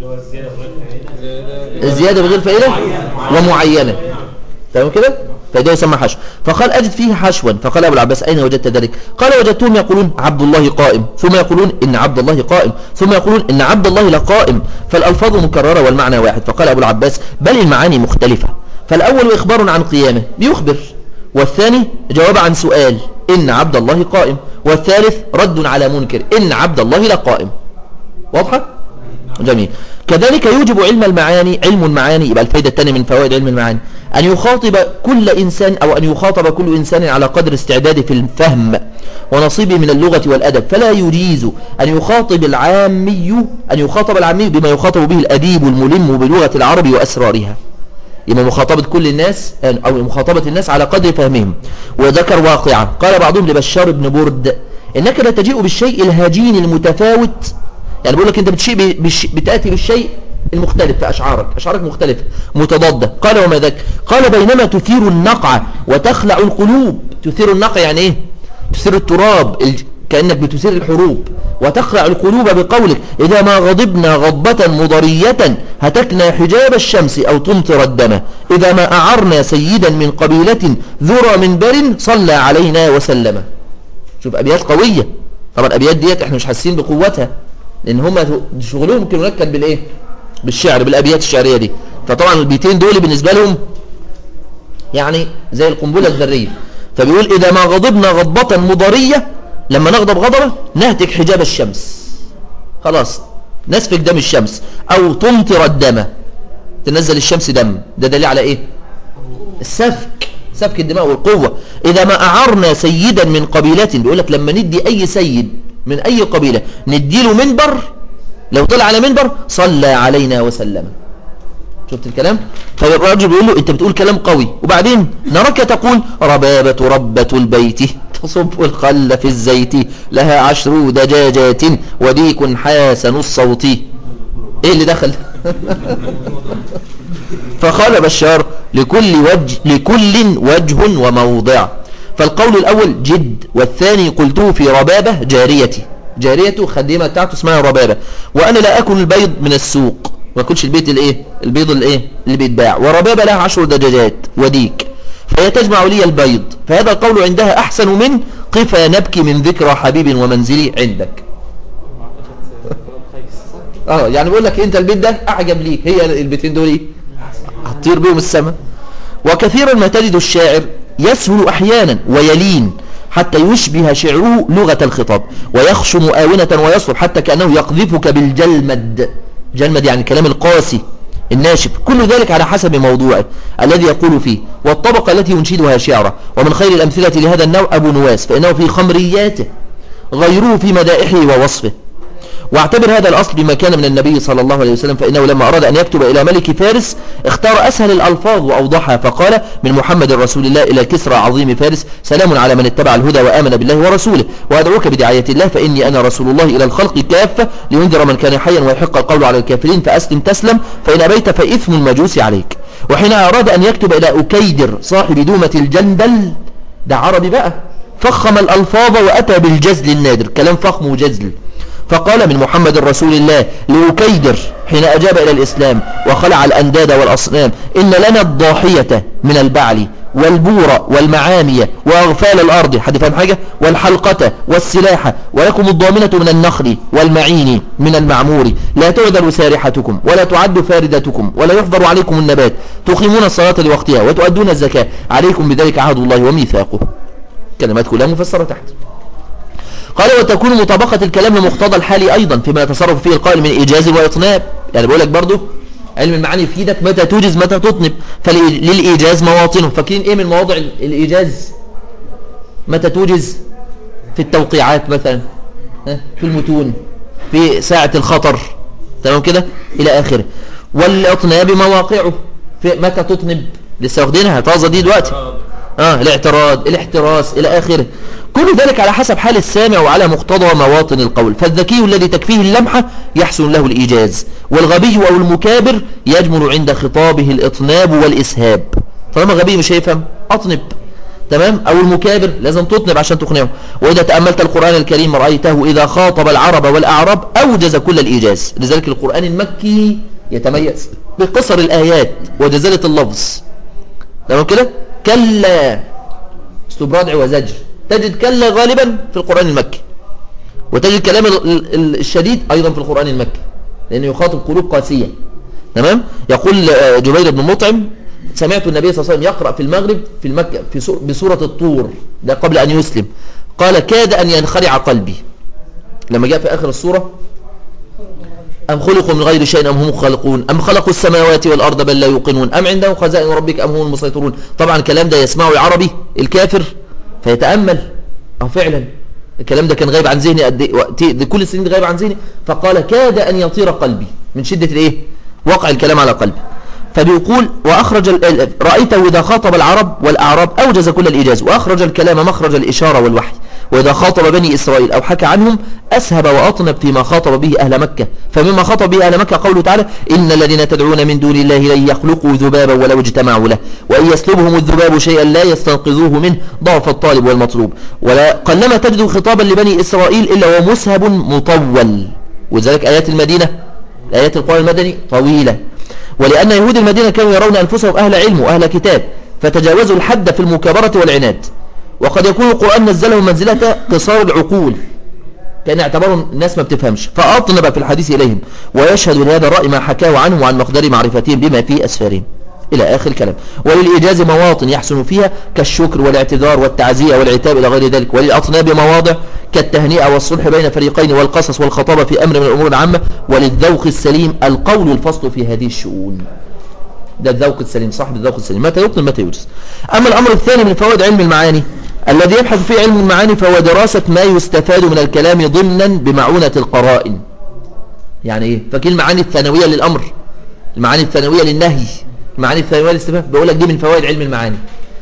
Speaker 2: الزيادة بغير فائدة ومعينة. تمام كده؟ فده يسمى حشو. فقال أجد فيه حشوا. فقال أبو العباس أين وجدت ذلك؟ قال وجدتهم يقولون عبد الله قائم، ثم يقولون إن عبد الله قائم، ثم يقولون إن عبد الله لقائم، فالألفاظ مكررة والمعنى واحد. فقال أبو العباس بل المعاني مختلفة، فالأول إخبار عن قيامه بيخبر، والثاني جواب عن سؤال إن عبد الله قائم، والثالث رد على منكر إن عبد الله لقائم. واضحة؟ جميل. كذلك يوجب علم المعاني يبقى الفائدة الثانية من فوائد علم المعاني أن يخاطب كل إنسان أو أن يخاطب كل إنسان على قدر استعداده في الفهم ونصيبه من اللغة والأدب، فلا يجيز أن يخاطب العامي بما يخاطب به الأديب الملم بلغة العرب وأسرارها. يبقى مخاطبة كل الناس أو مخاطبة الناس على قدر فهمهم. وذكر واقعا قال بعضهم لبشار بن برد إنك لا تجيء بالشيء الهجين المتفاوت، يعني بيقول لك أنت بتأتي بالشيء المختلف في أشعارك مختلفة متضادة. قال وما ذاك؟ قال بينما تثير النقع وتخلع القلوب. تثير النقع يعني إيه؟ تثير التراب كأنك بتثير الحروب وتخلع القلوب بقولك إذا ما غضبنا غضبة مضرية هتكنا حجاب الشمس أو تمطر الدم، إذا ما أعرنا سيدا من قبيلة ذرى منبر صلى علينا وسلم. شوف أبيات قوية. طبعا الأبيات ديت احنا مش حاسين بقوتها لأن هم شغلهم ممكن ينكد بالإيه؟ بالشعر، بالأبيات الشعرية دي. فطبعا البيتين دول بالنسبة لهم يعني زي القنبلة الذرية. فبيقول إذا ما غضبنا غضبة مضرية، لما نغضب غضبة نهتك حجاب الشمس، خلاص نسفك دم الشمس، أو تمطر الدم، تنزل الشمس دم. ده دليل على إيه؟ السفك، سفك الدماء والقوة. إذا ما أعرنا سيدا من قبيلة، بيقول لك لما ندي أي سيد من أي قبيلة نديله منبر، لو طلع على منبر صلى علينا وسلم. شفت الكلام؟ فالراجل بيقول له انت بتقول كلام قوي، وبعدين نراك تقول ربابة ربة البيت تصب الخل في الزيت لها 10 دجاجات وديك حاسن الصوت. ايه اللي دخل؟ فقال بشار لكل وجه وموضع. فالقول الأول جد، والثاني قلته في ربابة جاريتي، جاريته خديمة بتاعته اسمها ربابة، وأنا لا أكل البيض من السوق، ما أكلش البيض اللي بيتباع، وربابة لها 10 دجاجات وديك، فهي تجمع لي البيض، فهذا القول عندها أحسن من قفا نبكي من ذكرى حبيب ومنزلي عندك. يعني بيقول لك انت البيت ده اعجب ليك، هي البيتين دول هتطير بيهم السماء. وكثيرا ما تجد الشاعر يسهل احيانا ويلين حتى يشبه شعره لغة الخطاب، ويخشم آونة ويصلب حتى كأنه يقذفك بالجلمد. جلمد يعني الكلام القاسي الناشف. كل ذلك على حسب موضوعه الذي يقول فيه والطبقة التي ينشدها شعره. ومن خير الأمثلة لهذا النوع أبو نواس، فإنه في خمرياته غيره في مدائحه ووصفه. واعتبر هذا الأصل بما كان من النبي صلى الله عليه وسلم، فإنه لما أراد أن يكتب إلى ملك فارس اختار أسهل الألفاظ وأوضحها، فقال من محمد رسول الله إلى كسرى عظيم فارس سلام على من اتبع الهدى وآمن بالله ورسوله، وأدعوك بدعاية الله فإني أنا رسول الله إلى الخلق كافة لينذر من كان حيا ويحق القول على الكافرين، فأسلم تسلم فإن أبيت فإثم المجوس عليك. وحين أراد أن يكتب إلى أكيدر صاحب دومة الجندل، ده عربي بقى، فخم الألفاظ وأتى بالجزل النادر، كلام فخم وجزل، فقال من محمد رسول الله لأكيدر حين أجاب إلى الإسلام وخلع الأنداد والأصنام إن لنا الضاحية من البعل والبور والمعامية وأغفال الأرض، حد فهم حاجة، والحلقة والسلاحة، ولكم الضامنة من النخل والمعين من المعمور، لا تعذر سارحتكم ولا تعد فاردتكم ولا يحضر عليكم النبات، تقيمون الصلاة لوقتها وتؤدون الزكاة، عليكم بذلك عهد الله وميثاقه. كلمات كلها مفسرة تحت. قال وتكون مطابقة الكلام لمقتضى الحال أيضا فيما يتصرف فيه القائل من إيجاز وإطناب. يعني بقول لك برضو علم المعاني في ايدك متى توجز متى تطنب، فللإيجاز مواطنه. فاكرين ايه من مواضع الإيجاز؟ متى توجز؟ في التوقيعات مثلا، في المتون، في ساعة الخطر، تمام كده إلى آخره. والإطناب مواقعه في متى تطنب، لسه واخدينها طازة دي دلوقتي، الاعتراض، الاحتراس إلى آخره. كل ذلك على حسب حال السامع وعلى مقتضى مواطن القول. فالذكي الذي تكفيه اللمحة يحسن له الإيجاز، والغبي أو المكابر يجمل عند خطابه الإطناب والإسهاب. طالما غبي مش هيفهم أطنب، تمام، أو المكابر لازم تطنب عشان تقنعه. وإذا تأملت القرآن الكريم رأيته إذا خاطب العرب والأعراب أوجز كل الإيجاز. لذلك القرآن المكي يتميز بقصر الآيات وجزالة اللفظ، تمام كده. كلا اسلوب ردع وزجر، تجد كلا غالبا في القرآن المكي، وتجد كلام الشديد أيضا في القرآن المكي لأنه يخاطب قلوب قاسية، تمام. يقول جبير بن مطعم سمعت النبي صلى الله عليه وسلم يقرأ في المغرب في المكة بسورة الطور، ده قبل أن يسلم، قال كاد أن ينخرع قلبي. لما جاء في آخر السورة أم خلقوا من غير شيء أم هم خالقون أم خلقوا السماوات والأرض بل لا يوقنون أم عندهم خزائن ربك أم هم المسيطرون. طبعا الكلام ده يسمعه العربي الكافر فيتأمل، فعلا الكلام ده كان غايب عن ذهني قد كل السنين غايب عن ذهني، فقال كاد أن يطير قلبي من شدة الايه وقع الكلام على قلبي. فبيقول وأخرج رأيته إذا خاطب العرب والأعراب أوجز كل الإيجاز، وأخرج الكلام مخرج الإشارة والوحي، وإذا خاطب بني إسرائيل أو حكى عنهم أسهب وأطنب فيما خاطب به أهل مكة. فمما خاطب به أهل مكة قوله تعالى إن الذين تدعون من دون الله لن يخلقوا ذبابا ولو اجتمعوا له وإن يسلبهم الذباب شيئا لا يستنقذوه منه ضعف الطالب والمطلوب. ولا قلما تجد خطابا لبني إسرائيل إلا هو مسهب مطول، وذلك آيات المدينة، آيات القرآن المدني طويلة. ولأن يهود المدينة كانوا يرون أنفسهم أهل علم وأهل كتاب فتجاوزوا الحد في المكابرة والعناد. وقد يكون القرآن نزله منزلة قصار العقول كان اعتبرهم الناس ما بتفهمش، فأطنب في الحديث إليهم ويشهد لهذا الرأي ما حكاه عنه وعن مقدار معرفتهم بما في أسفارهم إلى آخر الكلام. وللإيجاز مواطن يحسن فيها كالشكر والاعتذار والتعزية والعتاب إلى غير ذلك. وللأطناب مواضع كالتهنئة والصلح بين فريقين والقصص والخطابة في أمر من الأمور العامة. وللذوق السليم القول الفصل في هذه الشؤون. ده الذوق السليم، صاحب الذوق السليم متى يطلب متى يجز. أما الأمر الثاني من فوائد علم المعاني الذي يبحث فيه علم المعاني فهو دراسة ما يستفاد من الكلام ضمنا بمعونة القرائن. يعني إيه؟ فاكرين المعاني الثانوية للأمر، المعاني الثانوية للنهي، المعاني الثانوية للاستفهام، بقول لك دي من فوائد علم المعاني.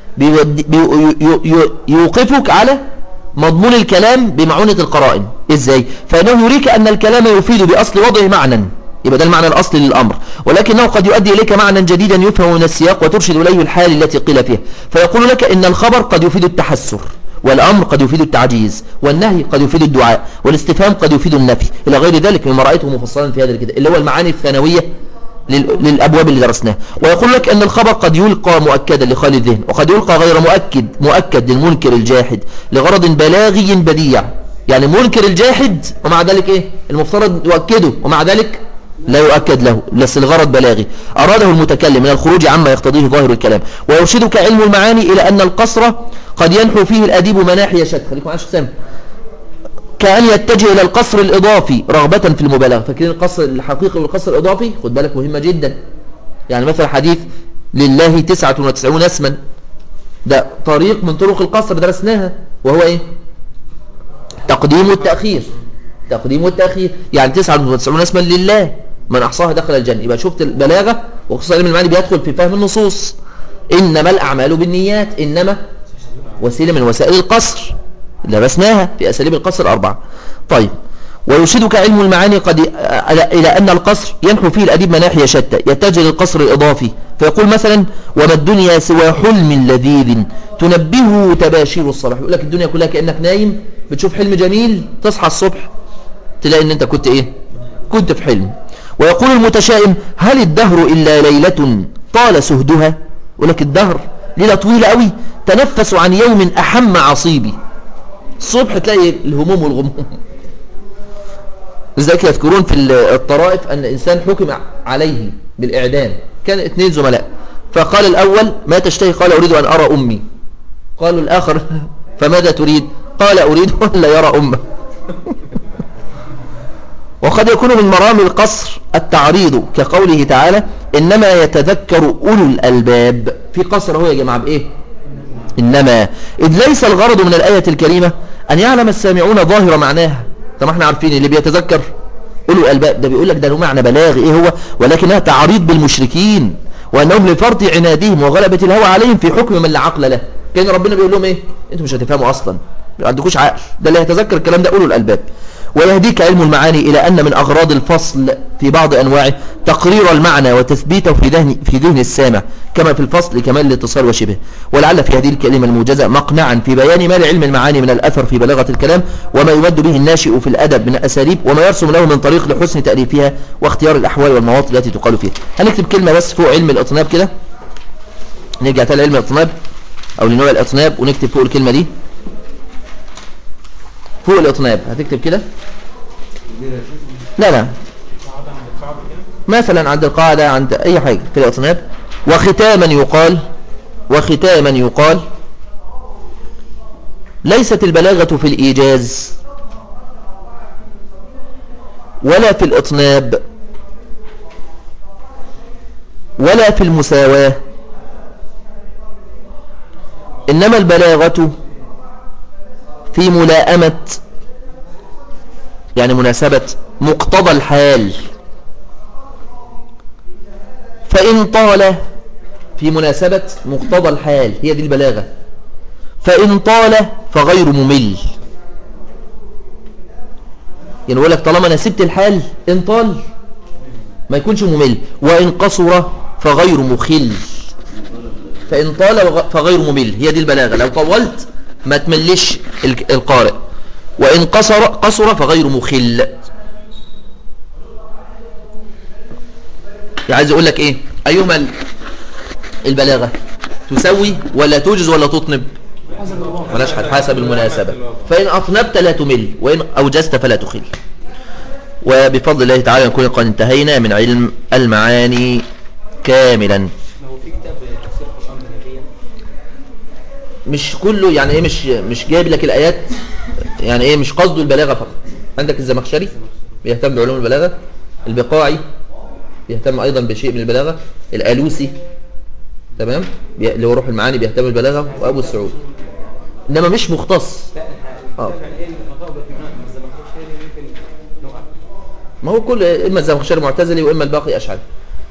Speaker 2: يوقفك على مضمون الكلام بمعونة القرائن. إزاي؟ فإنه يريك أن الكلام يفيد بأصل وضعه معنى، يبقى ده المعنى الأصلي للأمر، ولكنه قد يؤدي إليك معنى جديدا يفهم من السياق وترشد إليه الحال التي قيل فيها. فيقول لك إن الخبر قد يفيد التحسر، والأمر قد يفيد التعجيز، والنهي قد يفيد الدعاء، والاستفهام قد يفيد النفي إلى غير ذلك مما رأيته مفصلا في هذا الكتاب اللي هو المعاني الثانوية للأبواب اللي درسناها. ويقول لك أن الخبر قد يلقى مؤكدا لخالي الذهن، وقد يلقى غير مؤكد للمنكر الجاحد لغرض بلاغي بديع. يعني منكر الجاحد ومع ذلك إيه المفترض يؤكده، ومع ذلك لا يؤكد له بس الغرض بلاغي أراده المتكلم من الخروج عما يقتضيه ظاهر الكلام. ويرشدك علم المعاني إلى أن القصر قد ينحو فيه الأديب مناحي شتى. خليكم عايش سامع، كأن يتجه إلى القصر الإضافي رغبة في المبالغة. فاكرين القصر الحقيقي والقصر الإضافي؟ خد بالك مهمة جدا. يعني مثلا حديث لله 99 اسما، ده طريق من طرق القصر درسناها، وهو إيه؟ تقديم والتأخير. تقديم والتأخير يعني 99 اسما لله من أحصاها دخل الجنة. يبقى شفت البلاغة، وخصوصا علم المعاني بيدخل في فهم النصوص. إنما الأعمال بالنيات، إنما وسيلة من وسائل القصر درسناها في أساليب القصر 4. طيب، ويرشدك علم المعاني قد إلى أن القصر ينحو فيه الأديب مناحي شتى يتجه للقصر الإضافي. فيقول مثلا وما الدنيا سوى حلم لذيذ تنبهه تباشير الصباح. يقول لك الدنيا كلها كأنك نايم بتشوف حلم جميل، تصحى الصبح تلاقي ان انت كنت ايه؟ كنت في حلم. ويقول المتشائم هل الدهر إلا ليلة طال سهدها؟ يقول لك الدهر ليلة طويلة قوي تنفس عن يوم أحم عصيبي. الصبح تلاقي الهموم والغموم. لذلك يذكرون في الطرائف أن إنسان حكم عليه بالإعدام، كان 2 زملاء، فقال الأول ما تشتهي؟ قال أريد أن أرى أمي. قالوا الآخر فماذا تريد؟ قال أريد أن لا يرى أمه. وقد يكون من مرام القصر التعريض كقوله تعالى إنما يتذكر أولو الألباب. في قصر هو يا جماعة بإيه؟ إنما، إذ ليس الغرض من الآية الكريمة أن يعلم السامعون ظاهر معناها. طبعا احنا عارفين اللي بيتذكر أولو الألباب ده بيقول لك ده له معنى بلاغي إيه هو، ولكنها تعريض بالمشركين وأنهم لفرط عنادهم وغلبة الهوى عليهم في حكم من لا عقل له. كان ربنا بيقول لهم إيه؟ أنتم مش هتفهموا أصلا، ما عندكوش عقل، ده اللي يتذكر الكلام ده أولو الألباب. ويهديك علم المعاني إلى أن من أغراض الفصل في بعض أنواعه تقرير المعنى وتثبيته في ذهن السامع كما في الفصل كمال الاتصال وشبه. ولعل في هذه الكلمة الموجزة مقنعا في بيان ما لعلم المعاني من الأثر في بلاغة الكلام وما يمد به الناشئ في الأدب من الأساليب وما يرسم له من طريق لحسن تأليفها واختيار الأحوال والمواطن التي تقال فيها. هنكتب كلمة بس فوق علم الإطناب كده، نرجع تاني علم الإطناب أو لنوع الإطناب ونكتب فوق الكلمة دي فوق الإطناب. هتكتب كده لا مثلا عند القاعدة عند أي حاجة في الإطناب. وختاما يقال ليست البلاغة في الإيجاز ولا في الإطناب ولا في المساواة، إنما البلاغة في ملائمة يعني مناسبة مقتضى الحال، فإن طال في مناسبة مقتضى الحال هي دي البلاغة، فإن طال فغير ممل. يعني بقول لك طالما انا سبت الحال ان طال ما يكونش ممل، وان قصر فغير مخل. فان طال فغير ممل، هي دي البلاغه. لو طولت ما تملش القارئ، وان قصر فغير مخل. عايز اقول لك ايه؟ ايهما البلاغه؟ تسوي ولا توجز ولا تطنب؟ ملاش حد، حسب المناسبة. فإن أطنبت لا تمل، وإن أوجزت فلا تخل. وبفضل الله تعالى نكون قد انتهينا من علم المعاني كاملا.
Speaker 3: هو في كتاب تفسير القرآن بلاغيا؟
Speaker 2: مش كله يعني ايه، مش جايب لك الآيات يعني ايه، مش قصده البلاغة فقط. عندك الزمخشري بيهتم بعلوم البلاغة، البقاعي بيهتم أيضا بشيء من البلاغة، الآلوسي تمام اللي هو روح المعاني بيهتم بالبلاغة، وأبو السعود، إنما مش مختص. ما هو كل إما الزمخشري معتزلي وإما الباقي أشعري.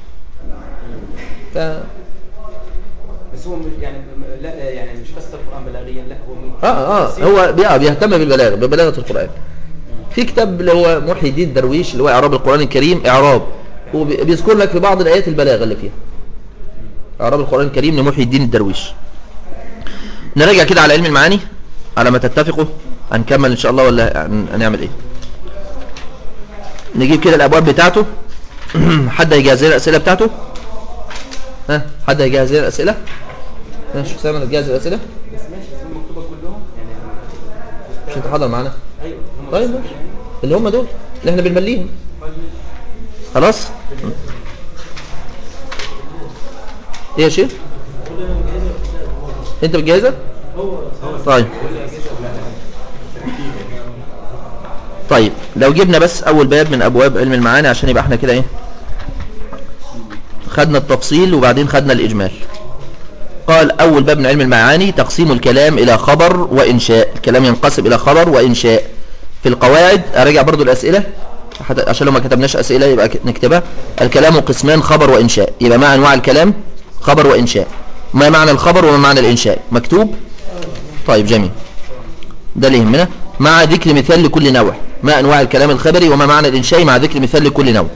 Speaker 3: بس هو يعني لا يعني مش فسر القرآن بلاغيا، لا هو
Speaker 2: هو بيهتم ببلاغة القرآن. في كتاب اللي هو محي الدين درويش اللي هو إعراب القرآن الكريم، إعراب، وبيذكر لك في بعض الآيات البلاغة اللي فيها. إعراب القرآن الكريم لمحي الدين الدرويش. نراجع كده على علم المعاني على ما تتفقوا. هنكمل إن شاء الله ولا هنعمل إيه؟ نجيب كده الأبواب بتاعته. حد هيجهز لنا الأسئلة بتاعته؟ ها حد هيجهز لنا الأسئلة؟ ماشي حسام نجهز الأسئلة؟
Speaker 3: بس ماشي مكتوبة كلهم يعني
Speaker 2: مش أنت حاضر معانا؟
Speaker 3: أيوه.
Speaker 2: طيب ماشي، اللي هم دول اللي احنا بنمليهم خلاص. ايه يا شيخ؟ انت بتجهزها؟ طيب لو جبنا بس اول باب من ابواب علم المعاني عشان يبقى احنا كده ايه خدنا التفصيل وبعدين خدنا الاجمال. قال اول باب من علم المعاني تقسيم الكلام الى خبر وانشاء. الكلام ينقسم الى خبر وانشاء. في القواعد اراجع برضو الاسئله عشان لو ما كتبناش اسئله يبقى نكتبها. الكلام قسمان خبر وانشاء. يبقى ما انواع الكلام؟ خبر وانشاء. ما معنى الخبر وما معنى الانشاء؟ مكتوب؟ طيب جميل، ده اللي يهمنا. مع ذكر مثال لكل نوع. ما انواع الكلام الخبري وما معنى الانشاء مع ذكر مثال لكل نوع.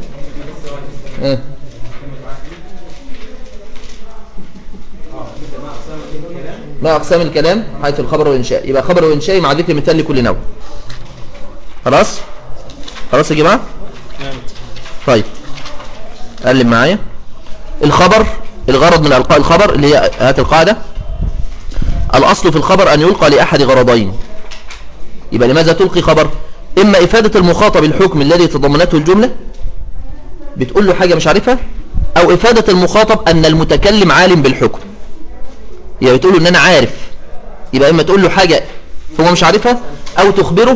Speaker 2: ما اقسام الكلام حيث الخبر والانشاء. يبقى خبر وانشاء مع ذكر مثال لكل نوع. خلاص يا جماعه. طيب قلب معايا. الخبر الغرض من القاء الخبر اللي هي هات القاعده. الاصل في الخبر ان يلقى لاحد غرضين. يبقى لماذا تلقي خبر؟ اما افاده المخاطب الحكم الذي تضمنته الجمله، بتقول له حاجه مش عارفها، او افاده المخاطب ان المتكلم عالم بالحكم. يبقى بتقول له ان انا عارف. يبقى اما تقول له حاجه هو مش عارفها، او تخبره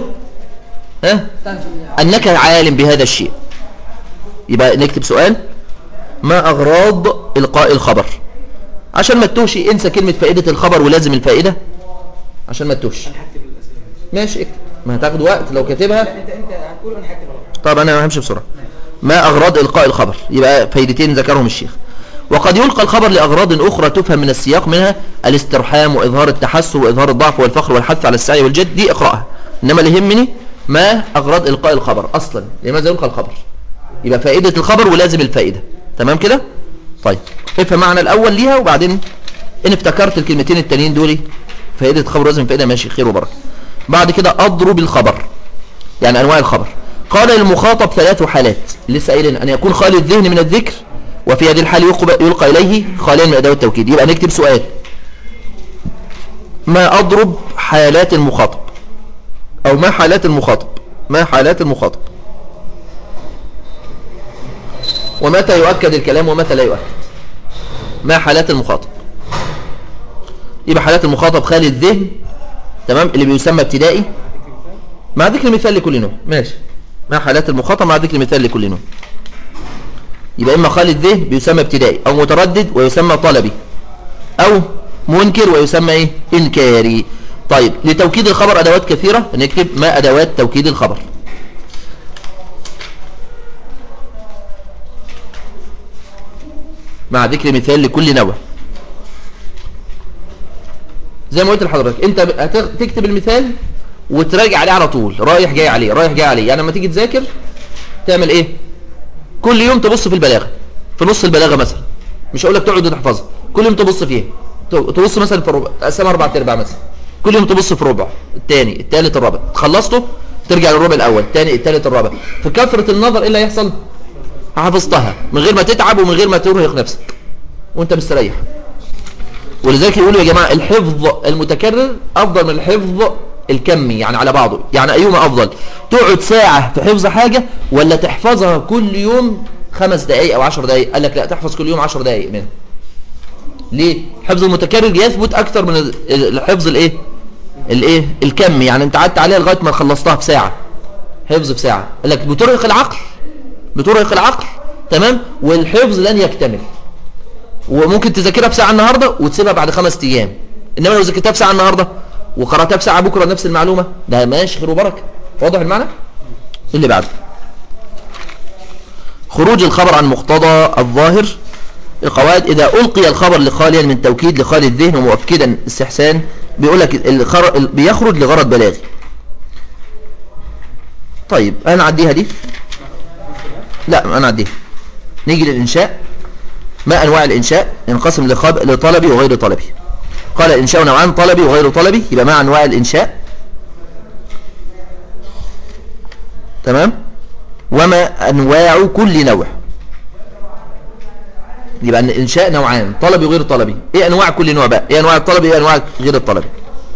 Speaker 2: انك عالم بهذا الشيء. يبقى نكتب سؤال: ما اغراض القاء الخبر؟ عشان ما تتوهش انسى كلمه فائده الخبر ولازم الفائده عشان ما تتوهش. ماشي اكتب، ما هتاخد وقت لو كاتبها.
Speaker 3: انت هتقول انا هكتب.
Speaker 2: طب انا همشي بسرعه. ما اغراض القاء الخبر؟ يبقى فايدتين ذكرهم الشيخ. وقد يلقى الخبر لاغراض اخرى تفهم من السياق، منها الاسترحام واظهار التحسر واظهار الضعف والفخر والحث على السعي والجد. دي اقراها. انما اللي يهمني ما اغراض القاء الخبر اصلا، لماذا يلقى الخبر؟ يبقى فائده الخبر ولازم الفائده. تمام كده؟ طيب افهم معنى الاول ليها، وبعدين ان افتكرت الكلمتين التانيين دول فائده الخبر ولازم الفائده ماشي خير وبركه. بعد كده اضرب الخبر، يعني انواع الخبر. قال للمخاطب 3 حالات، لسه قايلين ان يكون خالي الذهن من الذكر، وفي هذه الحال يلقى اليه خاليا من ادوات التوكيد. يبقى نكتب سؤال: ما اضرب حالات المخاطب، او ما حالات المخاطب؟ ما حالات المخاطب؟ ومتى يؤكد الكلام ومتى لا يؤكد؟ ما حالات المخاطب؟ يبقى حالات المخاطب خالي الذهن، تمام، اللي بيسمى ابتدائي مع ذكر مثال لكل نوع. ماشي، ما حالات المخاطب مع ذكر مثال لكل نوع. يبقى اما خالي الذهن بيسمى ابتدائي، او متردد ويسمى طلبي، او منكر ويسمى ايه؟ انكاري. طيب لتوكيد الخبر ادوات كثيره، نكتب ما ادوات توكيد الخبر. مع ذكر مثال لكل نوع. زي ما قلت لحضرتك، انت هتكتب المثال وتراجع عليه على طول، رايح جاي عليه رايح جاي عليه. يعني لما تيجي تذاكر تعمل ايه؟ كل يوم تبص في البلاغه، في نص البلاغه مثلا، مش هقول لك تقعد تحفظها، كل يوم تبص فيها، تبص مثلا في الربع، تقسمها 4/4 مثلا، كل يوم تبص في ربع، الثاني الثالث الرابع، خلصته ترجع للربع الاول، الثاني الثالث الرابع. في كثره النظر ايه اللي هيحصل؟ حفظتها من غير ما تتعب ومن غير ما ترهق نفسك وانت مستريح. ولذلك يقولوا يا جماعه الحفظ المتكرر افضل من الحفظ الكمي، يعني على بعضه. يعني ايهما افضل؟ تقعد ساعه في حفظ حاجه ولا تحفظها كل يوم 5 دقائق او 10 دقائق؟ قال لك لا، تحفظ كل يوم 10 دقائق منها. ليه؟ الحفظ المتكرر يثبت اكثر من الحفظ الكمي. يعني انت قعدت عليها لغايه ما خلصتها في ساعه، حفظ في ساعه، قال لك بترهق العقل، تمام، والحفظ لن يكتمل. وممكن تذاكرها في ساعه النهارده وتسيبها بعد 5 ايام، انما لو ذاكرتها في ساعه النهارده وقراتها في ساعه بكره نفس المعلومه، ده ماشي خير وبركه. واضح المعنى؟ اللي بعده خروج الخبر عن مقتضى الظاهر. القواعد: اذا القي الخبر لخاليا من توكيد لخالي الذهن ومؤكدا استحسان، بيقول لك بيخرج لغرض بلاغي. طيب انا اعديها دي، لا انا اعديها. نيجي للانشاء. ما انواع الانشاء؟ ينقسم لطلبي وغير طلبي. قال الانشاء نوعان: طلبي وغير طلبي. يبقى ما انواع الانشاء؟ تمام. وما انواع كل نوع؟ يبقى الانشاء نوعان: طلبي وغير طلبي. ايه انواع كل نوع بقى؟ ايه انواع الطلبي؟ ايه انواع غير الطلبي؟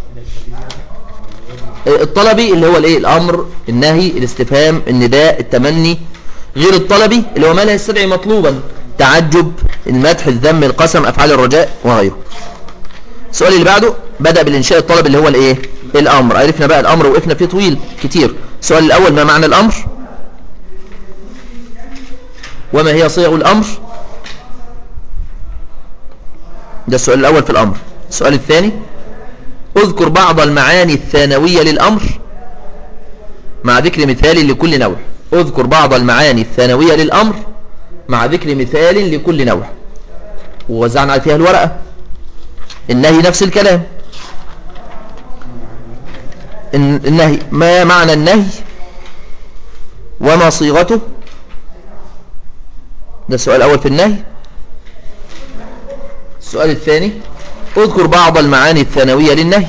Speaker 2: الطلبي اللي هو الايه؟ الامر، النهي، الاستفهام، النداء، التمني. غير الطلبي اللي هو ما لا يستدعي مطلوبا: تعجب، المدح، الذم، القسم، افعال الرجاء وغيره. السؤال اللي بعده بدأ بالانشاء الطلبي اللي هو الايه؟ الامر. عرفنا بقى الامر وقفنا فيه طويل كتير. السؤال الاول: ما معنى الامر؟ وما هي صيغ الامر؟ ده السؤال الاول في الامر. السؤال الثاني: اذكر بعض المعاني الثانوية للامر مع ذكر مثال لكل نوع. اذكر بعض المعاني الثانوية للامر مع ذكر مثال لكل نوع. ووزعنا فيها الورقة. النهي نفس الكلام. النهي: ما معنى النهي وما صيغته؟ ده السؤال الأول في النهي. السؤال الثاني: اذكر بعض المعاني الثانوية للنهي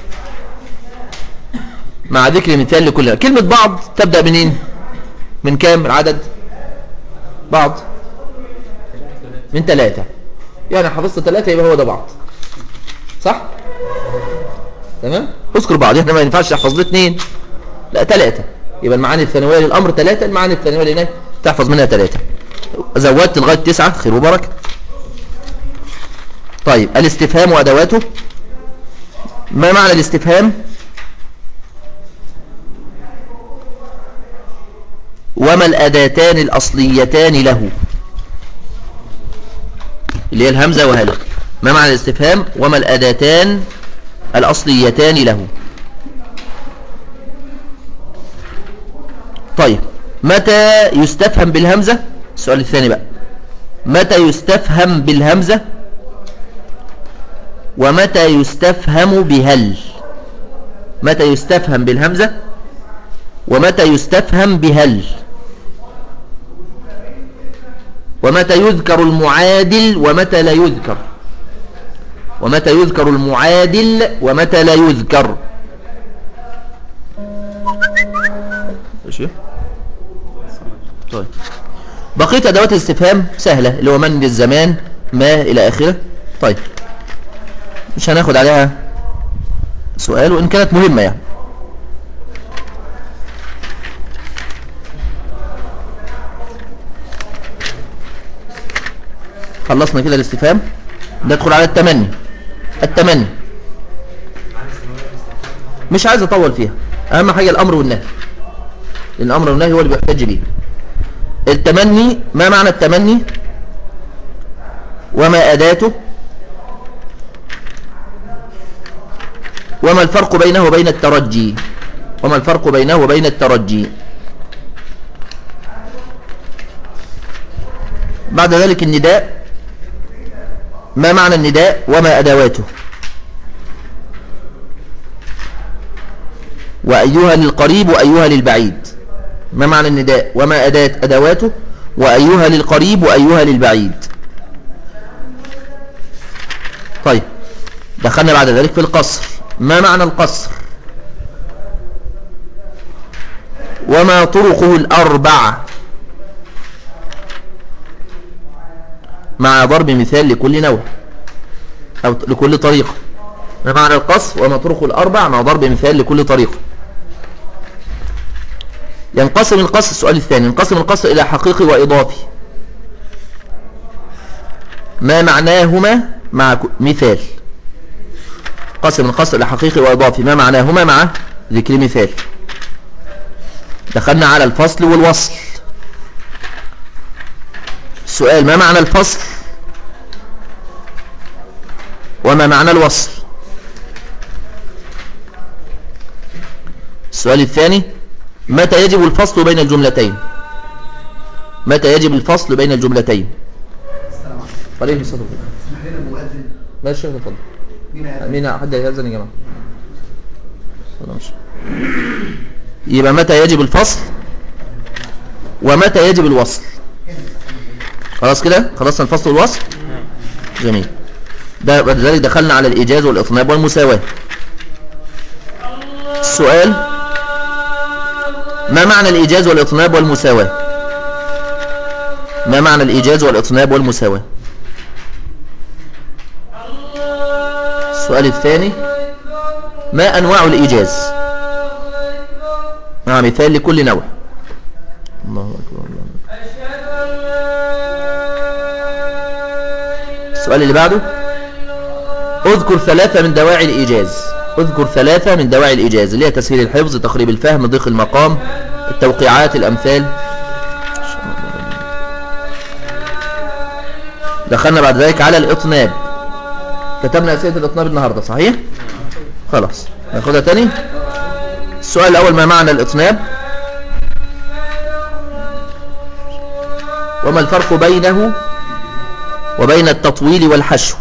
Speaker 2: مع ذكر مثال لكل نوع. كلمة بعض تبدأ منين؟ من كام العدد؟ بعض من 3. يعني حفظت 3 يبقى هو ده بعض، صح؟ تمام. اذكر بعض. احنا ما ينفعش نحفظ له 2، لا 3. يبقى المعاني الثانويه للامر 3، المعاني الثانويه للنهي تحفظ منها 3. زودت لغايه 9 خير وبركه. طيب الاستفهام وادواته. ما معنى الاستفهام؟ وما الاداتان الاصليتان له؟ اللي هي الهمزه وهل. ما معنى الاستفهام؟ وما الاداتان الأصليتان له. طيب متى يستفهم بالهمزة؟ السؤال الثاني بقى: متى يستفهم بالهمزة ومتى يستفهم بهل؟ متى يستفهم بالهمزة ومتى يستفهم بهل؟ ومتى يذكر المعادل ومتى لا يذكر؟ ومتى يذكر المعادل ومتى لا يذكر؟ ماشي. طيب بقية أدوات الاستفهام سهلة، اللي هو من للزمان، ما إلى آخره. طيب مش هناخد عليها سؤال وإن كانت مهمة يعني. خلصنا كده الاستفهام. ندخل على التمني. التمني مش عايز اطول فيها، اهم حاجه الامر والنهي، لان الامر والنهي هو اللي بيحتاج بيه. التمني: ما معنى التمني وما اداته وما الفرق بينه وبين الترجي؟ وما الفرق بينه وبين الترجي؟ بعد ذلك النداء: ما معنى النداء وما أدواته؟ وأيها للقريب وأيها للبعيد. ما معنى النداء وما أدواته؟ وأيها للقريب وأيها للبعيد. طيب دخلنا بعد ذلك في القصر. ما معنى القصر؟ وما طرقه الأربعة مع ضرب مثال لكل نوع أو لكل طريقة. ما معنى القصر؟ وما طرقه الأربع مع ضرب مثال لكل طريقة. ينقسم القصر، السؤال الثاني، ينقسم القصر إلى حقيقي وإضافي. ما معناهما مع مثال. قسم القصر إلى حقيقي وإضافي، ما معناهما مع ذكر مثال. دخلنا على الفصل والوصل. السؤال: ما معنى الفصل وما معنى الوصل؟ السؤال الثاني: متى يجب الفصل بين الجملتين؟ متى يجب الفصل بين الجملتين؟ عليه الصلاة والسلام.
Speaker 5: اسمح لنا المؤذن.
Speaker 2: ماشي اتفضل. مين حد يأذن يا جماعة؟ يبقى متى يجب الفصل ومتى يجب الوصل. خلاص كده خلصنا الفصل والوصل. جميل. ده بعد ذلك دخلنا على الإيجاز والإطناب والمساواة. السؤال: ما معنى الإيجاز والإطناب والمساواة؟ ما معنى الإيجاز والإطناب والمساواة؟ السؤال الثاني: ما أنواع الإيجاز مع مثال لكل نوع. الله أكبر الله. السؤال اللي بعده: اذكر ثلاثة من دواعي الإيجاز. اذكر ثلاثة من دواعي الإيجاز اللي هي تسهيل الحفظ، تقريب الفهم، ضيق المقام، التوقيعات، الأمثال. دخلنا بعد ذلك على الإطناب. كتبنا أسئلة الإطناب النهاردة صحيح؟ خلاص ناخدها تاني. السؤال الأول: ما معنى الإطناب؟ وما الفرق بينه وبين التطويل والحشو؟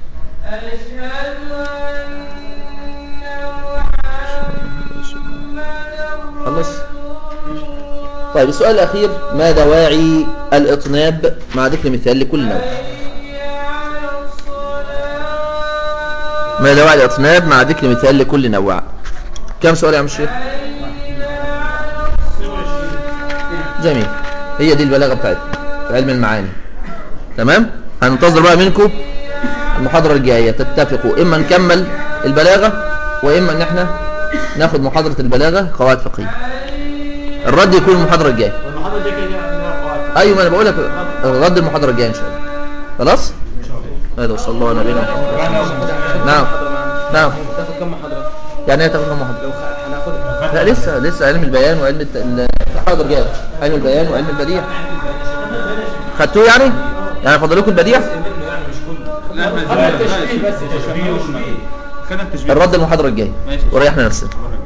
Speaker 2: خلص. طيب السؤال الأخير: ما دواعي الإطناب مع ذكر مثال لكل نوع. ما دواعي الإطناب مع ذكر مثال لكل نوع. كم سؤال يا عم الشيخ؟ جميل. هي دي البلاغة بتاعتنا في علم المعاني. تمام. هننتظر بقى منكم المحاضرة الجاية تتفقوا إما نكمل البلاغة وإما إن احنا ناخد محاضرة البلاغة قواعد فقهية. الرد يكون المحاضرة الجاية.
Speaker 3: والمحاضرة دي كده قواعد.
Speaker 2: أيوة ما أنا بقول لك الرد المحاضرة الجاية إن شاء الله. خلاص؟ هذا وصلى الله على نبينا محمد. نعم نعم.
Speaker 3: تاخد كم محاضرة؟
Speaker 2: يعني ايه تاخد كم محاضرة؟
Speaker 3: لو هناخدها.
Speaker 2: لا لسه علم البيان وعلم الحاضر جاي. علم البيان وعلم البديع خدتوه يعني فاضل لكم البديع.
Speaker 1: لا التشبيه بس.
Speaker 2: الرد المحاضرة الجاية وريحنا نفسنا.